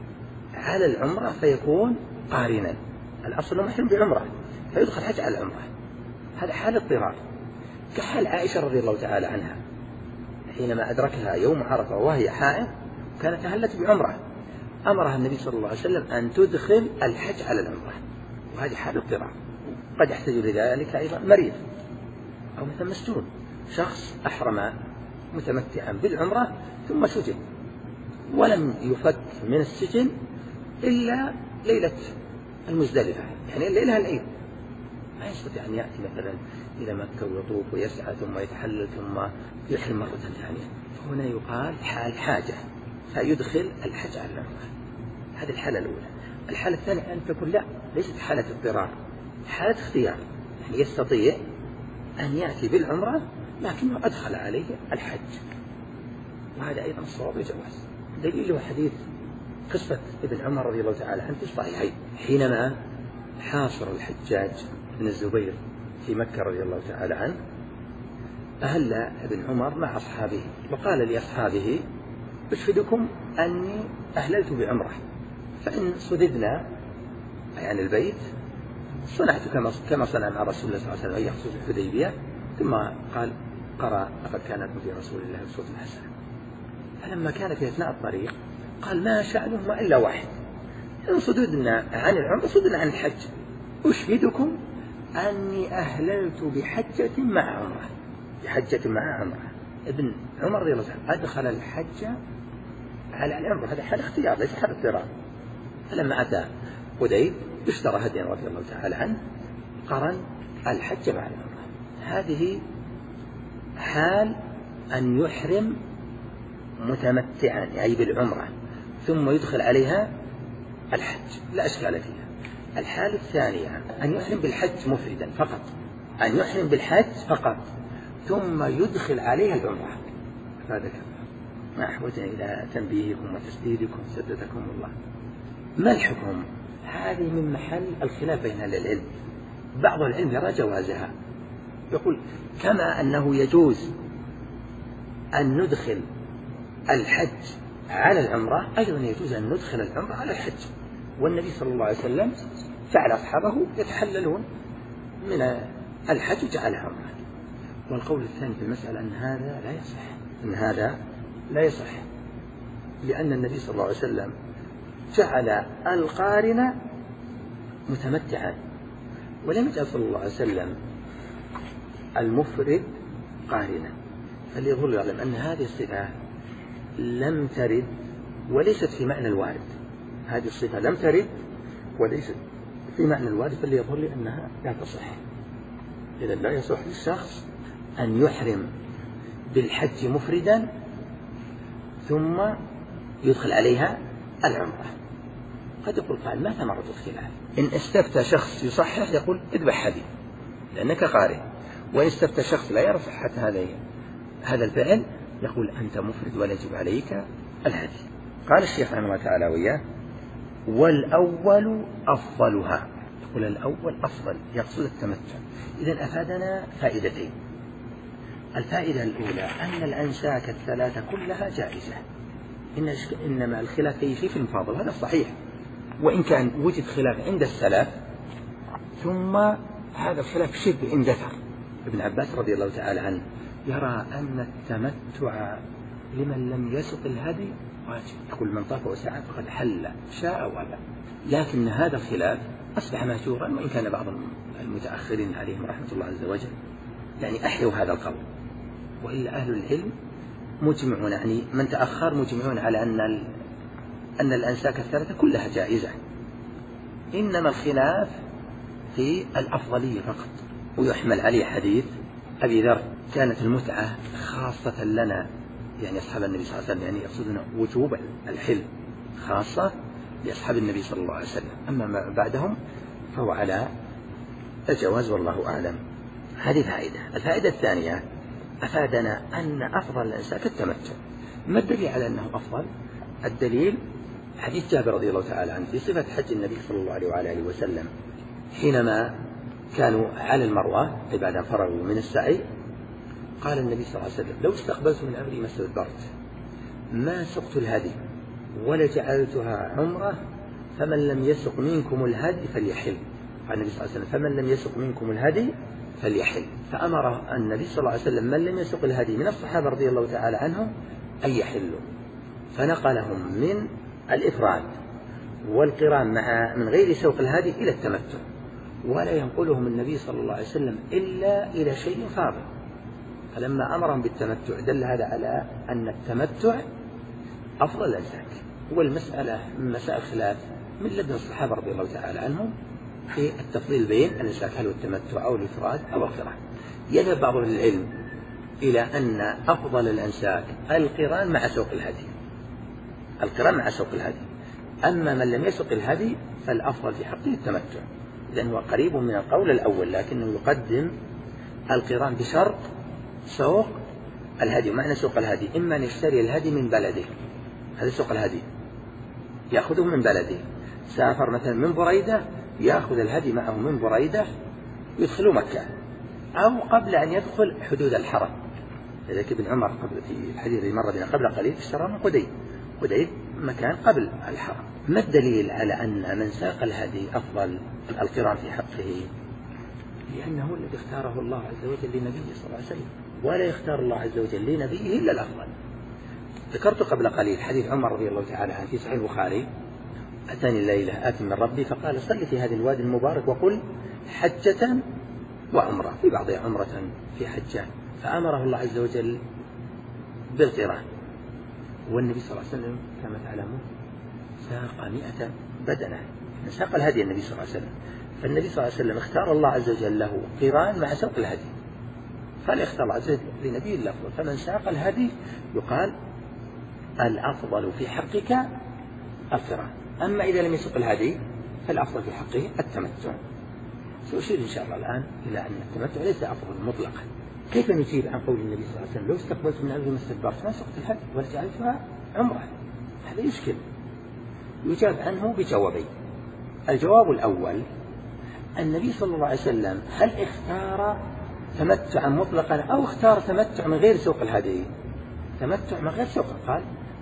[SPEAKER 1] على العمرة فيكون قارنا. الأصل أنه محرم بعمرة فيدخل الحج على العمرة، هذا حال اضطرار. كحال عائشة رضي الله تعالى عنها حينما أدركها يوم عرفة وهي حائض كانت أهلت بعمرة، أمرها النبي صلى الله عليه وسلم أن تدخل الحج على العمرة، وهذه حال اضطرار. قد يحتاج لذلك أيضا مريض أو مثل مسجون، شخص أحرم متمتعا بالعمرة ثم سجن ولم يفك من السجن إلا ليلة المزدلفة، يعني الليلة العيد، ما يستطيع أن يأتي مثلا إلى مكة ويطوف ويسعى ثم يتحلل ثم يحرم مرة ثانية. فهنا يقال حال حاجة فيدخل الحج على العمرة، هذه الحالة الأولى. الحالة الثانية أن تكون لا ليست حالة اضطرار، حالة اختيار، يعني يستطيع أن يأتي بالعمرة لكنه أدخل عليه الحج، وهذا أيضا الصواب وجواز. دليله حديث قصة ابن عمر رضي الله تعالى عنه في الصحيحين حينما حاصر الحجاج بن الزبير في مكة رضي الله تعالى عنه، أهل ابن عمر مع أصحابه وقال لأصحابه أشهدكم أني أهللت بعمرة، فإن صددنا يعني البيت صنعت كما كما صنع مع رسول الله صلى الله عليه وسلم يخصص الحديبية. ثم قال قرأ لقد كان لكم في رسول الله أسوة حسنة. فلما كان في أثناء الطريق قال ما شأنهما إلا واحد، إن صددنا عن العمرة صددنا عن الحج، أشهدكم أني أهللت بحجة مع عمرة، بحجة مع عمرة. ابن عمر رضي الله عنه أدخل الحج على العمرة، هذا حال اختيار ليس حال اضطرار. فلما أتى حديد اشترى هديا رضي الله تعالى عنه قرن الحج مع العمرة. هذه حال أن يحرم متمتعا يعني بالعمرة ثم يدخل عليها الحج لا أشكال فيها. الحالة الثانية أن يحرم بالحج مفردا فقط، أن يحرم بالحج فقط ثم يدخل عليها العمرة. هذا ما أحوجنا إلى تنبيهكم وتسديدكم سددكم الله. ما الحكم؟ هذه من محل الخلاف بين أهل العلم. بعض العلم يرى جوازها، يقول كما أنه يجوز أن ندخل الحج على العمرة أيضا يجوز أن ندخل العمرة على الحج، والنبي صلى الله عليه وسلم جعل أصحابه يتحللون من الحج وجعلها عمرة. والقول الثاني في المسألة أن هذا لا يصح، أن هذا لا يصح لأن النبي صلى الله عليه وسلم جعل القارن متمتعا، ولم يجعل صلى الله عليه وسلم المفرد قارنا. فليظل يعلم أن هذه الصفة لم ترد وليست في معنى الوارد، هذه الصفة لم ترد وليست في معنى الوارد، فليظل أنها لا تصح. إذا لا يصح للشخص أن يحرم بالحج مفردا ثم يدخل عليها العمرة. قد يقول قال ما ثمرة الخلاف؟ إن استفتى شخص يصحح يقول اذبح هدي لأنك قارئ، وإن استفتى شخص لا يرى صحة هذا هذا الفعل يقول أنت مفرد ولا يجب عليك الهدي. قال الشيخ رحمه الله تعالى وإياه والأول أفضلها، يقول الأول أفضل يقصد التمتع. إذن أفادنا فائدتين. الفائدة الأولى أن الأنساك الثلاثة كلها جائزة، إن إنما الخلاف في شيء في المفاضل، هذا صحيح، وإن كان وجد خلاف عند السلف ثم هذا الخلاف شبه اندثر. ابن عباس رضي الله تعالى عنه يرى أن التمتع لمن لم يسق الهدي واجب، يقول من طاف وسعى فقد حل شاء وابى. لكن هذا الخلاف أصبح مهجورا، وإن كان بعض المتأخرين عليهم رحمة الله عز وجل يعني أحيوا هذا القول، وإلا أهل العلم مجمعون، يعني من تأخر مجمعون على أن أن الأنساك الثلاثة كلها جائزة، إنما الخلاف في الأفضلية فقط. ويحمل عليه حديث أبي ذر كانت المتعة خاصة لنا، يعني أصحاب النبي صلى الله عليه وسلم، يعني يقصدون وجوب الحل خاصة لأصحاب النبي صلى الله عليه وسلم، أما ما بعدهم فهو على الجواز والله أعلم. هذه فائدة. الفائدة الثانية أفادنا أن أفضل الأنساك التمتع. ما الدليل على أنه أفضل؟ الدليل حديث جابر رضي الله تعالى عنه في صفة حج النبي صلى الله عليه وعلى آله وسلم حينما كانوا على المروة بعد أن فرغوا من السعي، قال النبي صلى الله عليه وسلم لو استقبلت من أمري ما استدبرت ما سقت الهدي ولجعلتها عمرة فمن لم يسق منكم الهدي فليحل. قال النبي صلى الله عليه وسلم فمن لم يسق منكم الهدي فليحل، فأمر النبي صلى الله عليه وسلم من لم يسق الهدي من الصحابة رضي الله تعالى عنهم أن يحلوا، فنقلهم من الإفراد والقران مع من غير سوق الهدي إلى التمتع، ولا ينقلهم النبي صلى الله عليه وسلم إلا إلى شيء فاضل. فلما أمرهم بالتمتع دل هذا على أن التمتع أفضل الأنساك. والمسألة من مسائل خلاف من لدن الصحابة رضي الله تعالى عنهم في التفضيل بين الأنساك، هل هو التمتع أو الإفراد أو القران. يذهب بعض العلم إلى أن أفضل الأنساك القران مع سوق الهدي، القران مع سوق الهدي، أما من لم يسق الهدي فالأفضل في حقه التمتع، لأنه قريب من القول الأول، لكنه يقدم القران بشرط سوق الهدي. معنى سوق الهدي إما أن يشتري الهدي من بلده، هذا سوق الهدي، يأخذه من بلده. سافر مثلا من بريدة يأخذ الهدي معه من بريدة يدخل مكة، أو قبل أن يدخل حدود الحرم. لذلك ابن عمر قبل في الحديث الذي مر بنا قبل قليل اشترى من قديد، قديد مكان قبل الحرم. ما الدليل على أن من ساق الهدي أفضل القران في حقه؟ لأنه الذي اختاره الله عز وجل لنبيه صلى الله عليه وسلم، ولا يختار الله عز وجل لنبيه إلا الأفضل. ذكرت قبل قليل حديث عمر رضي الله تعالى عنه في صحيح البخاري أتاني الليلة آت من ربي فقال صل في هذا الوادي المبارك وقل حجة وعمرة، في بعضها عمرة في حجة، فأمره الله عز وجل بالقران. والنبي صلى الله عليه وسلم كما تعلمون ساق مئة بدنة، ساق الهدي النبي صلى الله عليه وسلم، فالنبي صلى الله عليه وسلم اختار الله عز وجل له قران مع سوق الهدي، قال اختار زيد لنبي الأفضل، فمن ساق الهدي يقال الأفضل في حقك القران، أما إذا لم يسق الهدي فالأفضل في حقه التمتع. سأشير إن شاء الله الآن إلى أن التمتع ليس أفضل مطلقا. كيف نجيب عن قول النبي صلى الله عليه وسلم لو استقبلت من أمري ما استدبرت ما سقت الهدي ولا جعلتها عمرة؟ هذا يشكل. يجاب عنه بجوابين. الجواب الأول: النبي صلى الله عليه وسلم هل اختار تمتعا مطلقا أو اختار تمتع من غير سوق الهدي؟ تمتع من غير سوق، قال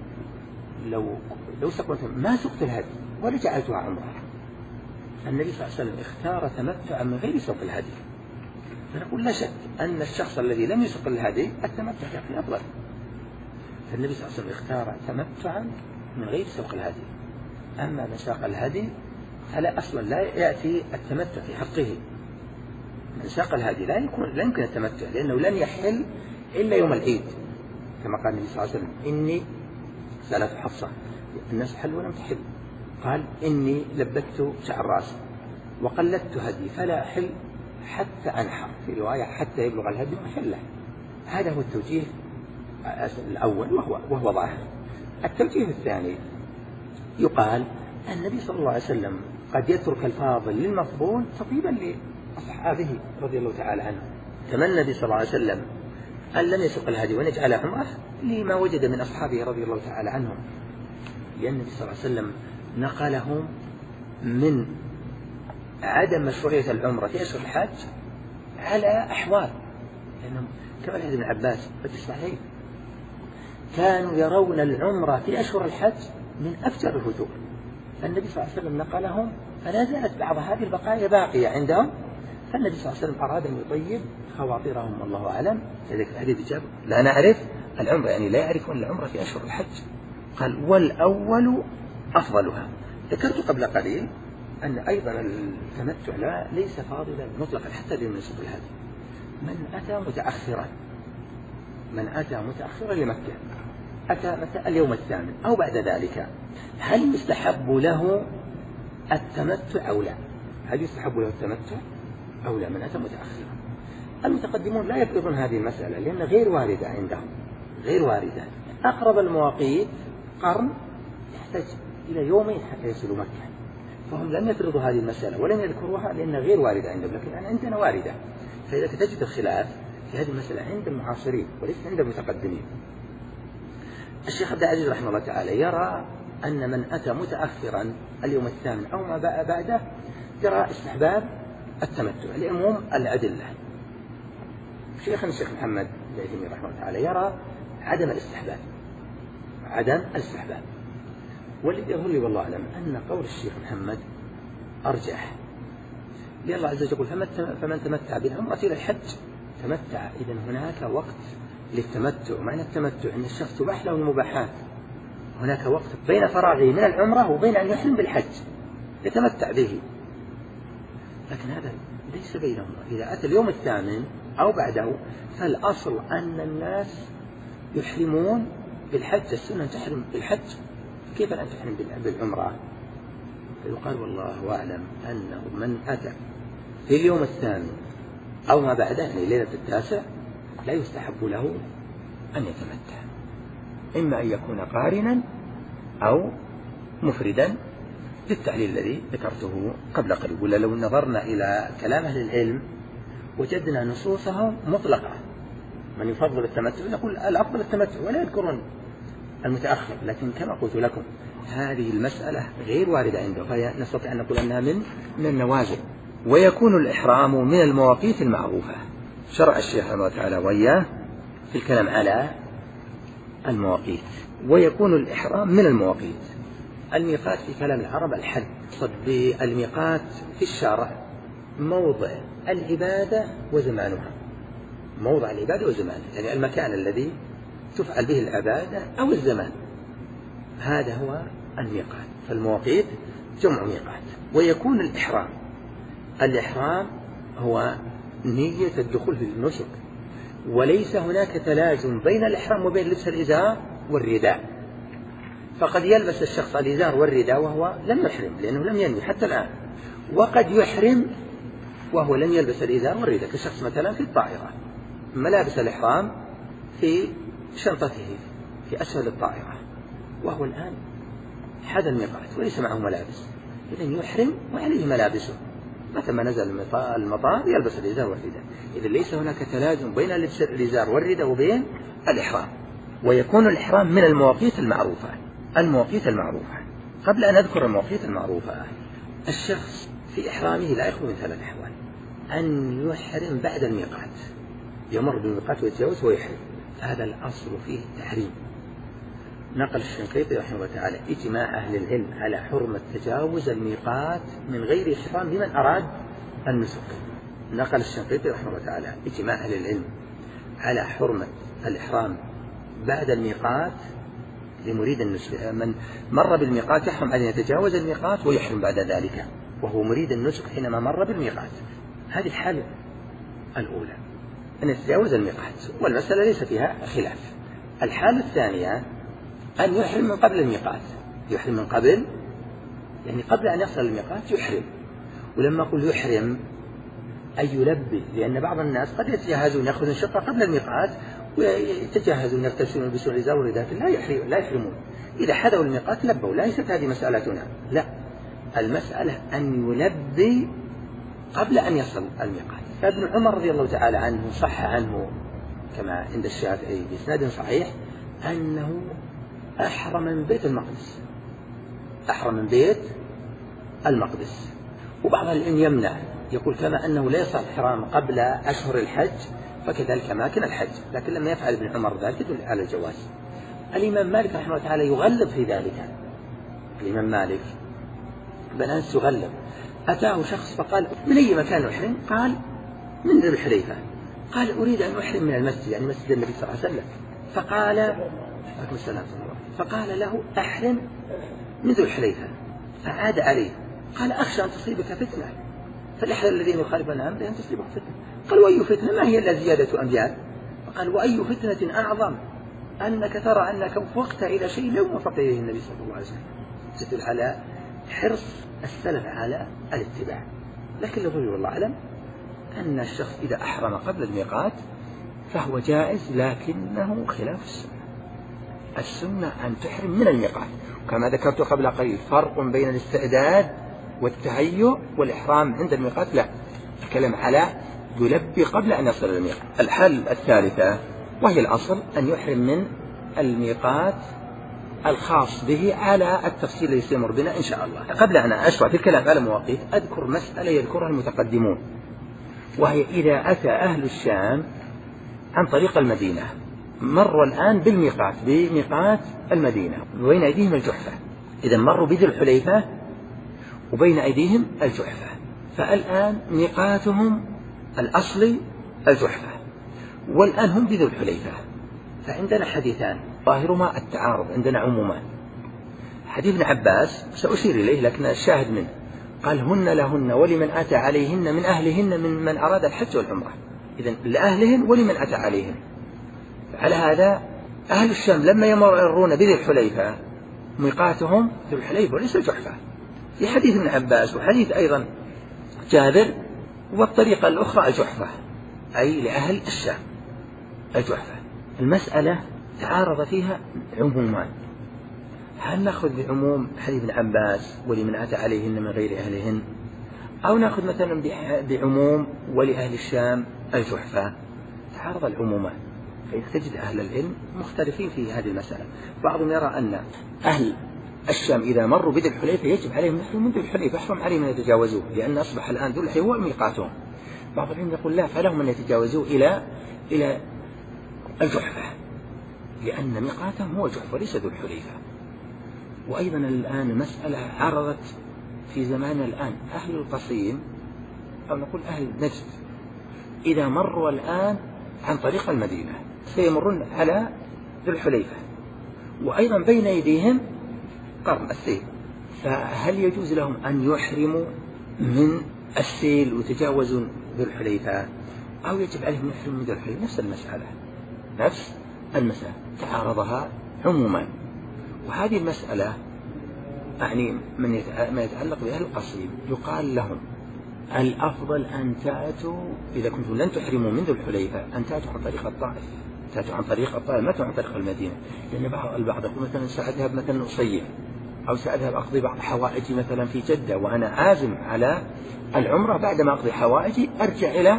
[SPEAKER 1] لو لو استقبلت ما سقت الهدي ولا جعلتها عمرة. النبي صلى الله عليه وسلم اختار تمتعا من غير سوق الهدي، فنقول لا شك أن الشخص الذي لم يسق الهدي التمتع فيه أفضل. فالنبي صلى الله عليه وسلم اختار تمتعا من غير سوق الهدي، أما من ساق الهدي فلا أصلا لا يأتي التمتع في حقه. من ساق الهدي لا يكون لا يمكن التمتع، لأنه لن يحل إلا يوم العيد، كما قال النبي صلى الله عليه وسلم: إني سألت حفصة الناس حل ولم تحل، قال: إني لبت شعر راسي وقلدت هدي فلا أحل حتى أنحر، في رواية حتى يبلغ الهدي محله. هذا هو التوجيه الأول وهو, وهو ظاهر. التوجيه الثاني يقال النبي صلى الله عليه وسلم قد يترك الفاضل للمفضول تطيبا لأصحابه رضي الله تعالى عنه. تمنى النبي صلى الله عليه وسلم أن لم يسق الهدي ونجعل عمره لما وجد من أصحابه رضي الله تعالى عنهم، لأن النبي صلى الله عليه وسلم نقلهم من عدم مشروعية العمرة في أشهر الحج على أحوال، لأنهم كما حديث ابن عباس في الصحيح كانوا يرون العمرة في أشهر الحج من أفجر الهجور، فالنبي صلى الله عليه وسلم نقلهم فلا زالت بعض هذه البقايا باقية عندهم، فالنبي صلى الله عليه وسلم أراد أن يطيب خواطرهم والله أعلم. لذلك الحديث جاب لا نعرف العمرة، يعني لا يعرفون العمرة في أشهر الحج. قال: والأول أفضلها. ذكرت قبل قليل أن أيضا التمتع لا ليس فاضلا مطلقا حتى للنسك الهدي. من أتى متأخرا من أتى متأخرا لمكة أتى متى اليوم الثامن أو بعد ذلك، هل يستحب له التمتع أو لا؟ هل يستحب له التمتع أو لا من أتى متأخرا؟ المتقدمون لا يفرضون هذه المسألة لأن غير واردة عندهم، غير واردة. أقرب المواقيت قرن يحتاج إلى يومين حتى يصلوا مكة، فهم لم يفرضوا هذه المسألة ولم يذكروها لأن غير واردة عندهم، لكن عندنا واردة. فإذا تجد الخلاف في هذه المسألة عند المعاصرين وليس عند المتقدمين. الشيخ عبد العزيز رحمه الله تعالى يرى أن من أتى متأخرا اليوم الثامن أو ما بعده يرى استحباب التمتع لعموم الأدلة. شيخنا الشيخ محمد العثيمين رحمه الله تعالى يرى عدم الاستحباب عدم الاستحباب والذي يظهر لي والله أعلم أن قول الشيخ محمد أرجح، لأن الله عز وجل يقول: فمن تمتع بالعمرة إلى الحج تمتع. إذن هناك وقت للتمتع. معنى التمتع أن الشخص تباح له المباحات، هناك وقت بين فراغه من العمرة وبين أن يحرم بالحج يتمتع به، لكن هذا ليس بينهما. إذا أتى اليوم الثامن أو بعده فالأصل أن الناس يحرمون بالحج، السنة تحرم بالحج، كيف أن تحرم بالعمرة؟ فيقال والله أعلم أنه من أتى في اليوم الثامن أو ما بعده يعني ليلة التاسع لا يستحب له أن يتمتع، إما أن يكون قارنا أو مفردا للتعليل الذي ذكرته قبل قليل. ولا لو نظرنا إلى كلام أهل العلم وجدنا نصوصهم مطلقة، من يفضل التمتع نقول الأفضل التمتع ولا يذكرون المتأخر، لكن كما قلت لكم هذه المسألة غير واردة عنده، فنستطيع أن نقول أنها من من النوازل. ويكون الإحرام من المواقيت المعروفة. شرع الشيخ رحمه الله تعالى وإياه في الكلام على المواقيت. ويكون الإحرام من المواقيت. الميقات في كلام العرب الحد، الميقات في الشرع موضع العبادة وزمانها، موضع العبادة وزمانها، يعني المكان الذي تفعل به العبادة أو الزمان، هذا هو الميقات. فالمواقيت جمع ميقات. ويكون الإحرام الإحرام هو نية الدخول في النسك، وليس هناك تلازم بين الإحرام وبين لبس الإزار والرداء، فقد يلبس الشخص الإزار والرداء وهو لم يحرم لأنه لم ينوي حتى الآن، وقد يحرم وهو لم يلبس الإزار والرداء، كشخص مثلا في الطائرة ملابس الإحرام في شنطته في أسفل الطائرة، وهو الآن حاد الميقات وليس معه ملابس، إذن يحرم وعليه ملابسه. متى ما نزل المطار يلبس الإزار والرداء. إذن ليس هناك تلازم بين الإزار والرداء وبين الإحرام. ويكون الإحرام من المواقيت المعروفة. المواقيت المعروفة قبل أن أذكر المواقيت المعروفة، الشخص في إحرامه لا يخلو من ثلاث أحوال: أن يحرم بعد الميقات، يمر بالميقات ويتجاوز ويحرم، هذا الأصل فيه التحريم. نقل الشنقيطي رحمه الله تعالى إجماع أهل العلم على حرمة تجاوز الميقات من غير إحرام لمن أراد النسك. نقل الشنقيطي رحمه الله تعالى إجماع أهل العلم على حرمة الإحرام بعد الميقات لمريد النسك، من مر بالميقات يحرم عليه أن يتجاوز الميقات ويحرم بعد ذلك وهو مريد النسك حينما مر بالميقات. هذه الحالة الأولى أن يتجاوز الميقات، والمسألة ليس فيها خلاف. الحالة الثانية أن يحرم من قبل الميقات، يحرم من قبل يعني قبل أن يصل الميقات يحرم. ولما أقول يحرم أي يلبي، لأن بعض الناس قد يتجهزون يأخذون شقة قبل الميقات ويتجهزون يغتسلون يلبسون الإزار والرداء، لكن لا يحرم لا يحرمون. إذا حذوا الميقات لبوا، ليست هذه مسألتنا، لا، المسألة أن يلبي قبل أن يصل الميقات. فابن عمر رضي الله تعالى عنه صح عنه كما عند الشافعي بإسناد صحيح أنه أحرم من بيت المقدس، أحرم من بيت المقدس. وبعض العلم يمنع، يقول كما أنه لا يصح الإحرام قبل أشهر الحج فكذلك أماكن الحج، لكن لما يفعل ابن عمر ذلك يدل على الجواز. الإمام مالك رحمه الله تعالى يغلب في ذلك. الإمام مالك بن أنس يغلب. أتاه شخص فقال من أي مكان أحرم؟ قال من ذي الحليفة. قال أريد أن أحرم من المسجد، يعني مسجد النبي صلى الله عليه وسلم. فقال عليكم السلام فقال له أحرم من ذي الحليفة. فعاد عليه قال أخشى أن تصيبك فتنة، فليحذر الذين يخالفون عن أمره أن تصيبك فتنة. قال وأي فتنة؟ ما هي إلا زيادة أميال. فقال وأي فتنة أعظم أنك ترى أنك وفقت إلى شيء لم وفق إليه النبي صلى الله عليه وسلم. تدل على حرص السلف على الاتباع. لكن الغي والله أعلم أن الشخص إذا أحرم قبل الميقات فهو جائز، لكنه خلاف السنة. السنة أن تحرم من الميقات، كما ذكرت قبل قليل فرق بين الاستعداد والتهيؤ والإحرام عند الميقات. لا، الكلام على يلبي قبل أن يصل الميقات. الحالة الثالثة وهي الأصل أن يحرم من الميقات الخاص به على التفصيل الذي سيمر بنا إن شاء الله. قبل أن أشرع في الكلام على المواقيت أذكر مسألة يذكرها المتقدمون، وهي إذا أتى أهل الشام عن طريق المدينة مروا الآن بالميقات بميقات المدينة وبين أيديهم الجحفة، إذا مروا بذي الحليفة وبين أيديهم الجحفة، فالآن ميقاتهم الأصلي الجحفة والآن هم بذي الحليفة. فعندنا حديثان ظاهرهما التعارض، عندنا عمومان. حديث ابن عباس سأشير إليه لكن الشاهد منه قال هن لهن ولمن أتى عليهن من أهلهن من من أراد الحج والعمرة، إذن لأهلهن ولمن أتى عليهن. على هذا أهل الشام لما يمرون بذي الحليفة ميقاتهم ذي الحليفة وليس الجحفة، في حديث ابن عباس وحديث أيضا جابر. والطريقة الأخرى الجحفة أي لأهل الشام الجحفة. المسألة تعارض فيها عمومان، هل نأخذ بعموم حديث ابن عباس ولمن أتى عليهن من غير أهلهن، أو نأخذ مثلا بعموم ولأهل الشام الجحفة؟ تعارض العمومان، فإذا تجد أهل العلم مختلفين في هذه المسألة. بعضهم يرى أن أهل الشام إذا مروا بذي الحليفة يجب عليهم يحرموا من ذي الحليفة، يحرم عليهم أن يتجاوزوه لأن أصبح الآن ذو الحليفة هو ميقاتهم. بعض العلم يقول لا، فلهم أن يتجاوزوه إلى إلى الجحفة لأن ميقاتهم هو الجحفة وليس ذو الحليفة. وأيضا الآن مسألة عرضت في زماننا الآن، أهل القصيم أو نقول أهل نجد إذا مروا الآن عن طريق المدينة سيمرون على ذو الحليفة وأيضا بين أيديهم قرن السيل، فهل يجوز لهم أن يحرموا من السيل ويتجاوزوا ذو الحليفة أو يجب عليهم يحرموا من ذو الحليفة؟ نفس المسألة نفس المسألة تعارضها عموما. وهذه المسألة يعني من ما يتعلق بأهل القصيم يقال لهم الأفضل أن تأتوا إذا كنتم لن تحرموا من ذو الحليفة أن تأتوا عن طريق الطائف، تأتوا عن طريق الطائف ما تأتوا عن طريق المدينة، لأن بعض البعض يقول مثلا سأذهب مثلا أصيف أو سأذهب أقضي بعض حوائجي مثلا في جدة وأنا عازم على العمرة، بعدما أقضي حوائجي أرجع إلى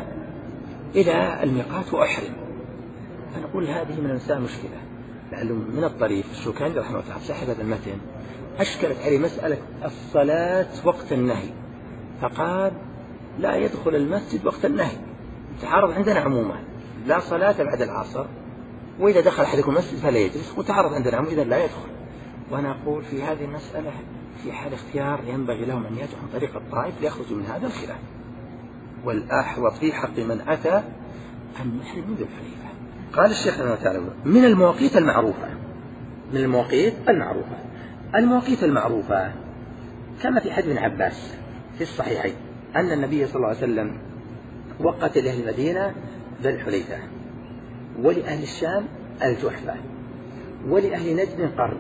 [SPEAKER 1] إلى الميقات وأحرم. فنقول هذه من المسائل مشكلة، لأنه من الطريف الشوكاني رحمه الله تعالى صاحب هذا المتن أشكلت عليه مسألة الصلاة وقت النهي، فقال لا يدخل المسجد وقت النهي، تعارض عندنا عموما لا صلاة بعد العصر، وإذا دخل أحدكم المسجد فلا يجلس، وتعارض عندنا عموما إذا لا يدخل. وأنا أقول في هذه المسألة في حال اختيار ينبغي لهم أن يأتوا عن طريق الطائف ليخرجوا من هذا الخلاف، والأحوط في حق من أتى أن يحرم من ذو الحليفة. قال الشيخ رحمه الله تعالى من المواقيت المعروفة، من المواقيت المعروفة المواقيت المعروفة كما في حديث ابن عباس في الصحيحين أن النبي صلى الله عليه وسلم وقت لأهل المدينة ذا الحليفة، ولأهل الشام الجحفة، ولأهل نجد قرن،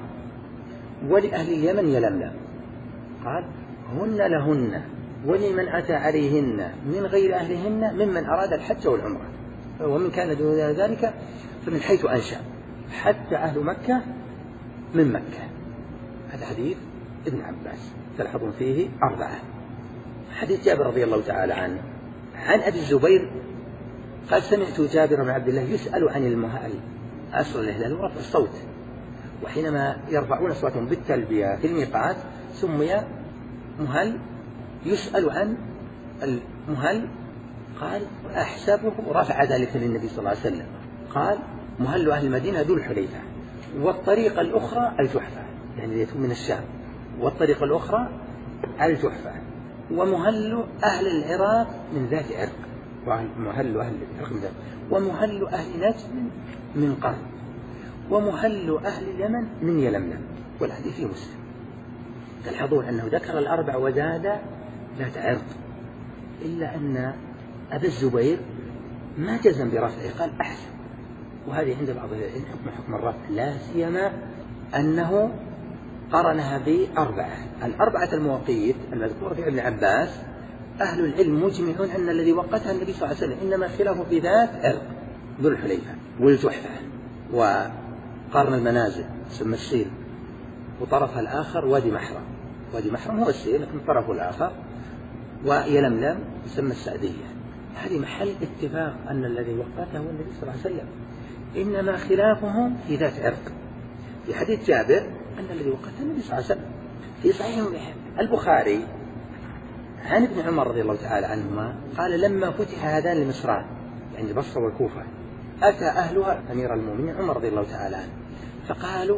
[SPEAKER 1] ولأهل اليمن يلملم. قال هن لهن ولمن أتى عليهن من غير أهلهن ممن أراد الحج والعمرة، ومن كان دون ذلك فمن حيث أنشأ، حتى أهل مكة من مكة. هذا حديث ابن عباس تلحظون فيه أربعة. حديث جابر رضي الله تعالى عنه عن أبي الزبير قال سمعت جابر بن عبد الله يسأل عن المهل أسر الإهلال ورفع الصوت، وحينما يرفعون أصواتهم بالتلبية في الميقات سمي مهل، يسأل عن المهل قال أحسبه رفع ذلك للنبي صلى الله عليه وسلم، قال مهل أهل المدينة ذو الحليفة، والطريقة الأخرى الجحفة يعني يتم من الشام، والطريقة الأخرى الجحفة، ومهل أهل العراق من ذات عرق، ومهل أهل العراق من ذات، ومهل أهل نجد من قرن، ومهل أهل اليمن من يلملم. والحديث في مسلم. تلحظون أنه ذكر الأربع وزاد ذات عرق، إلا أن أبا الزبير ما جزم برفعه، قال أحسن، وهذه عند بعض العلم حكم حكم الرفع، لا سيما أنه قرنها بأربعة. الأربعة المواقيت المذكورة في ابن عباس أهل العلم مجمعون أن الذي وقتها النبي صلى الله عليه وسلم، إنما خلافه في ذات عرق ذو الحليفة والجحفة وقرن المنازل ثم السيل، وطرفها الآخر وادي محرم، وادي محرم هو السيل لكن طرفه الآخر، ويلملم يسمى السعدية. هذه محل اتفاق أن الذي وقته هو النبي صلى الله عليه وسلم، إنما خلافهم في ذات عرق. في حديث جابر أن الذي وقته النبي صلى الله عليه وسلم في صحيح البخاري عن ابن عمر رضي الله تعالى عنهما قال لما فتح هذان المصران يعني البصرة والكوفة أتى أهلها أمير المؤمنين عمر رضي الله تعالى عنه، فقالوا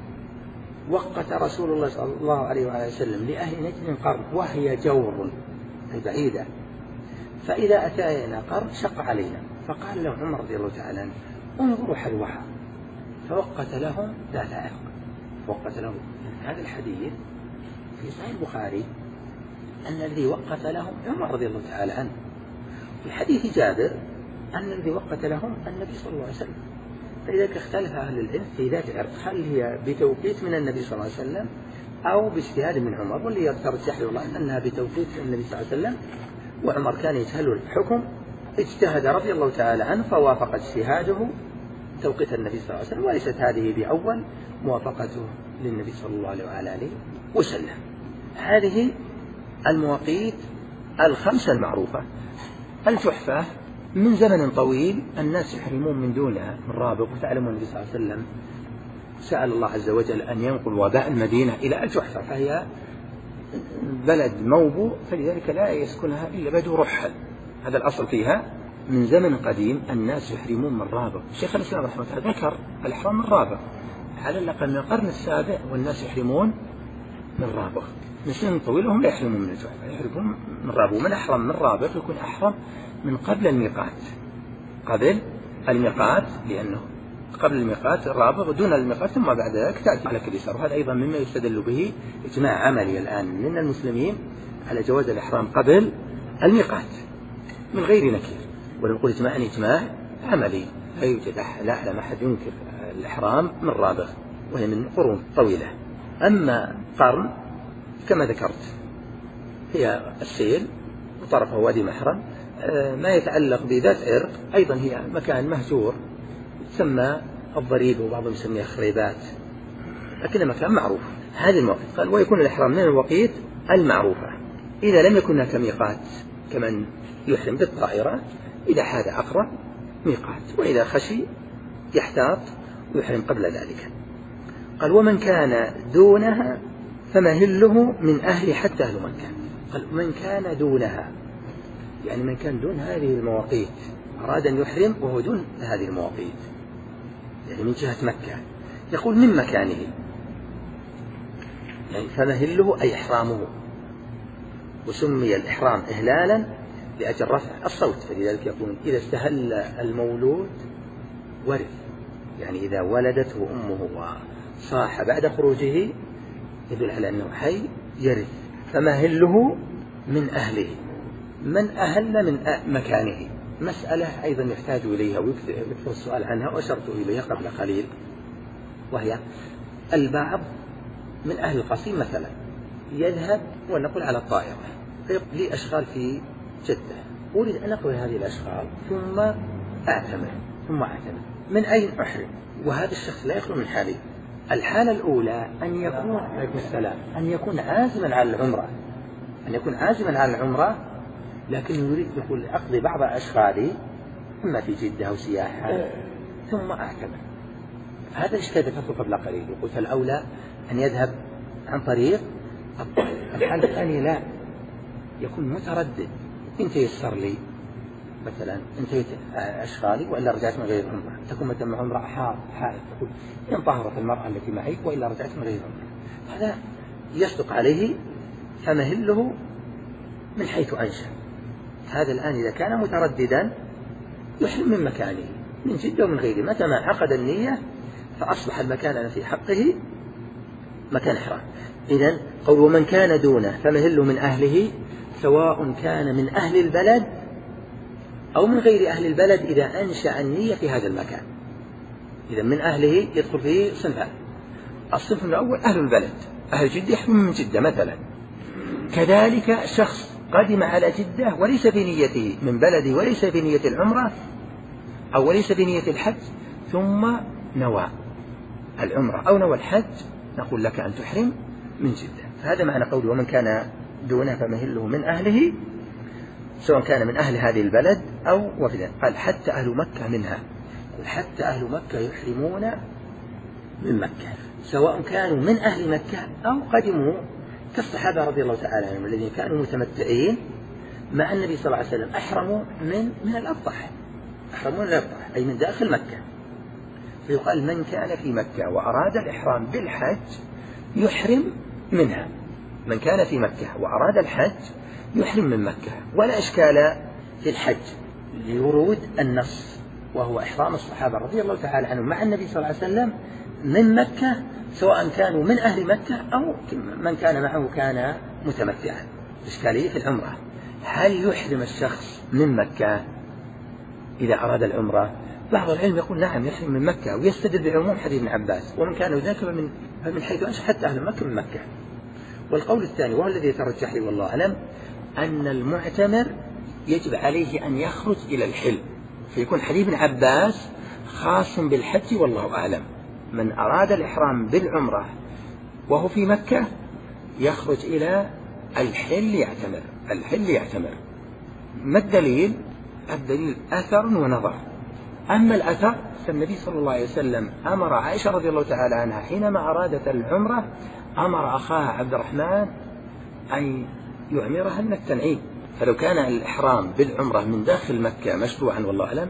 [SPEAKER 1] وقت رسول الله صلى الله عليه وآله وسلم لأهل نجد قرن وهي جور أي بعيدة، فإذا أتينا قرن شق علينا، فقال له عمر رضي الله تعالى عنه انظروا حلوها، فوقت لهم ذات عرق، وقت لهم. هذا الحديث في صحيح البخاري أن الذي وقت لهم عمر رضي الله تعالى عنه. في حديث جابر أن الذي وقت لهم النبي صلى الله عليه وسلم. فلذلك اختلف أهل العلم في ذات العرق، هل هي بتوقيت من النبي صلى الله عليه وسلم أو باجتهاد من عمر، واللي يرجح له الله أنها بتوقيت من النبي صلى الله عليه وسلم، وعمر كان يجهل الحكم، اجتهد رضي الله تعالى عنه فوافق اجتهاده توقيت النبي صلى الله عليه وسلم، وليست هذه بأول موافقته للنبي صلى الله عليه وآله وسلم. هذه المواقيت الخمسة المعروفة. الجحفة من زمن طويل الناس يحرمون من دونها من رابغ، وتعلمون النبي صلى الله عليه وسلم سأل الله عز وجل أن ينقل وباء المدينة إلى الجحفة، فهي بلد موبو، فلذلك لا يسكنها إلا بدو رحل، هذا الأصل فيها. من زمن قديم الناس يحرمون من رابغ، الشيخ الإسلام رحمه الله ذكر الإحرام من رابغ على الأقل من القرن السابع، والناس يحرمون من رابغ من سن طويل، وهم لا يحرمون من الجحفة، يحرمون من رابغ. من أحرم من رابغ يكون أحرم من قبل الميقات، قبل الميقات، لأنه قبل الميقات الرابغ دون الميقات، ثم بعد ذلك تأتي على اليسار. وهذا أيضا مما يستدل به إجماع عملي الآن من المسلمين على جواز الإحرام قبل الميقات من غير نكير، ونقول إجماع إجماع عملي، لا يوجد لا أعلم أحد ينكر الإحرام من رابغ، وهي من قرون طويلة. أما قرن كما ذكرت هي السيل طرفه وادي محرم. ما يتعلق بذات عرق أيضا هي مكان مهجور تسمى الضريب وبعضهم يسميها خريبات، لكن مكان معروف. هذه المواقيت قال ويكون الإحرام من الوقيت المعروفة إذا لم يكن هناك ميقات كمن يحرم بالطائرة، إذا حاد أقرب ميقات، وإذا خشي يحتاط ويحرم قبل ذلك. قال ومن كان دونها فمهله من أهل حتى أهل مكة. قال من كان دونها يعني من كان دون هذه المواقيت، أراد أن يحرم وهو دون هذه المواقيت، يعني من جهة مكة، يقول من مكانه، يعني فمهله أي إحرامه، وسمي الإحرام إهلالا لأجل رفع الصوت، فلذلك يقول إذا استهل المولود ورث، يعني إذا ولدته أمه وصاح بعد خروجه يدل على أنه حي يرث. فمهله من أهله، من أهل من مكانه، مسألة أيضا يحتاج إليها ويكثر السؤال عنها وأشرت إليها قبل قليل، وهي البعض من أهل القصيم مثلا يذهب ونقول على الطائرة لي أشغال في جدة، أريد أن أقضي هذه الأشغال ثم أعتمر ثم أعتمر من أين أحرم؟ وهذا الشخص لا يخلو من حالين. الحالة الأولى أن يكون عليكم السلام أن يكون عازما على العمرة، أن يكون عازما على العمرة لكن يريد يقول أقضي بعض أشغالي إما في جدة أو سياحة ثم أعتمر. هذا الإشكال ذكرته قبل قليل، وقلت الأولى أن يذهب عن طريق الطائرة. الحالة الثانية لا، يكون متردد، إن تيسر لي مثلا انتهيت أشغالي وإلا رجعت من غير عمرة، تكون مثلا عمرة حائط، تقول إن طهرت المرأة التي معي وإلا رجعت من غير عمرة، هذا يصدق عليه فمهله من حيث أنشأ. هذا الآن إذا كان مترددا يحرم من مكانه من جدة ومن غيره، متى ما عقد النية فأصبح المكان في حقه مكان إحرام. إذن قول ومن كان دونه فمهله من أهله، سواء كان من أهل البلد أو من غير أهل البلد إذا أنشأ النية في هذا المكان. إذا من أهله يدخل فيه صنفان، الصنف الأول أهل البلد، أهل جدة يحرم من جدة مثلا، كذلك شخص قدم على جدة وليس في نيته من بلده وليس في نية العمرة أو وليس في نية الحج ثم نوى العمرة أو نوى الحج، نقول لك أن تحرم من جدة. فهذا معنى قوله ومن كان دونه فمهله من أهله، سواء كان من أهل هذه البلد أو وفدا. قال حتى أهل مكة منها، حتى أهل مكة يحرمون من مكة، سواء كانوا من أهل مكة أو قدموا كالصحابة رضي الله تعالى عنهم الذين كانوا متمتعين مع النبي صلى الله عليه وسلم، أحرموا من من الأبطح، أحرموا من الأبطح أي من داخل مكة. فيقال من كان في مكة وأراد الإحرام بالحج يحرم منها، من كان في مكة وأراد الحج يحرم من مكة، ولا إشكال في الحج لورود النص وهو إحرام الصحابة رضي الله تعالى عنهم مع النبي صلى الله عليه وسلم من مكة، سواء كانوا من أهل مكة أو من كان معه كان متمتعا. إشكالية في العمرة، هل يحرم الشخص من مكة إذا أراد العمرة؟ بعض العلم يقول نعم يحرم من مكة، ويستدل بعموم حديث ابن عباس ومن كان ذاك من من حيث أنشأ حتى أهل مكة من مكة. والقول الثاني وهو الذي يترجح لي والله أعلم أن المعتمر يجب عليه أن يخرج إلى الحل، فيكون حديث ابن عباس خاص بالحج والله أعلم. من أراد الإحرام بالعمرة وهو في مكة يخرج إلى الحل يعتمر، الحل يعتمر. ما الدليل؟ الدليل أثر ونظر. أما الأثر فالنبي صلى الله عليه وسلم أمر عائشة رضي الله تعالى عنها حينما أرادت العمرة أمر أخاها عبد الرحمن أن يعمرها من التنعيم، فلو كان الإحرام بالعمرة من داخل مكة مشروعا والله أعلم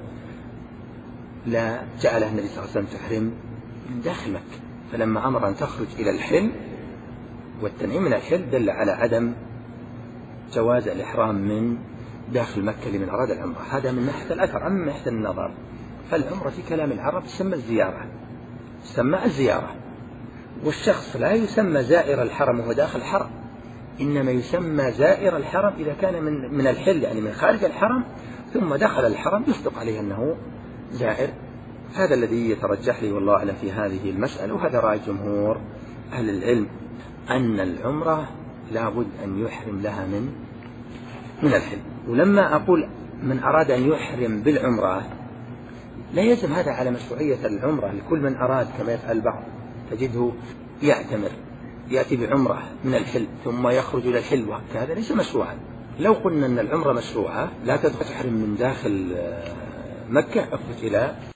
[SPEAKER 1] لا جعلها النبي صلى الله عليه وسلم تحرم من داخل مكة، فلما أمر أن تخرج إلى الحل والتنعيم من الحل دل على عدم جواز الإحرام من داخل مكة لمن أراد العمرة. هذا من ناحية الأثر. أما من ناحية النظر فالعمرة في كلام العرب تسمى الزيارة، تسمى الزيارة، والشخص لا يسمى زائر الحرم وهو داخل الحرم، إنما يسمى زائر الحرم إذا كان من من الحل يعني من خارج الحرم ثم دخل الحرم يصدق عليه أنه زائر. هذا الذي يترجح لي والله أعلم في هذه المسألة، وهذا رأي جمهور أهل العلم أن العمرة لا بد أن يحرم لها من من الحل. ولما أقول من أراد أن يحرم بالعمرة لا يلزم هذا على مشروعية العمرة لكل من أراد، كما يفعل البعض تجده يعتمر يأتي بعمرة من الحل ثم يخرج إلى الحل، وهذا ليس مشروعا. لو قلنا أن العمرة مشروعة لا تدخل تحرم من داخل مكة، أخرج إلى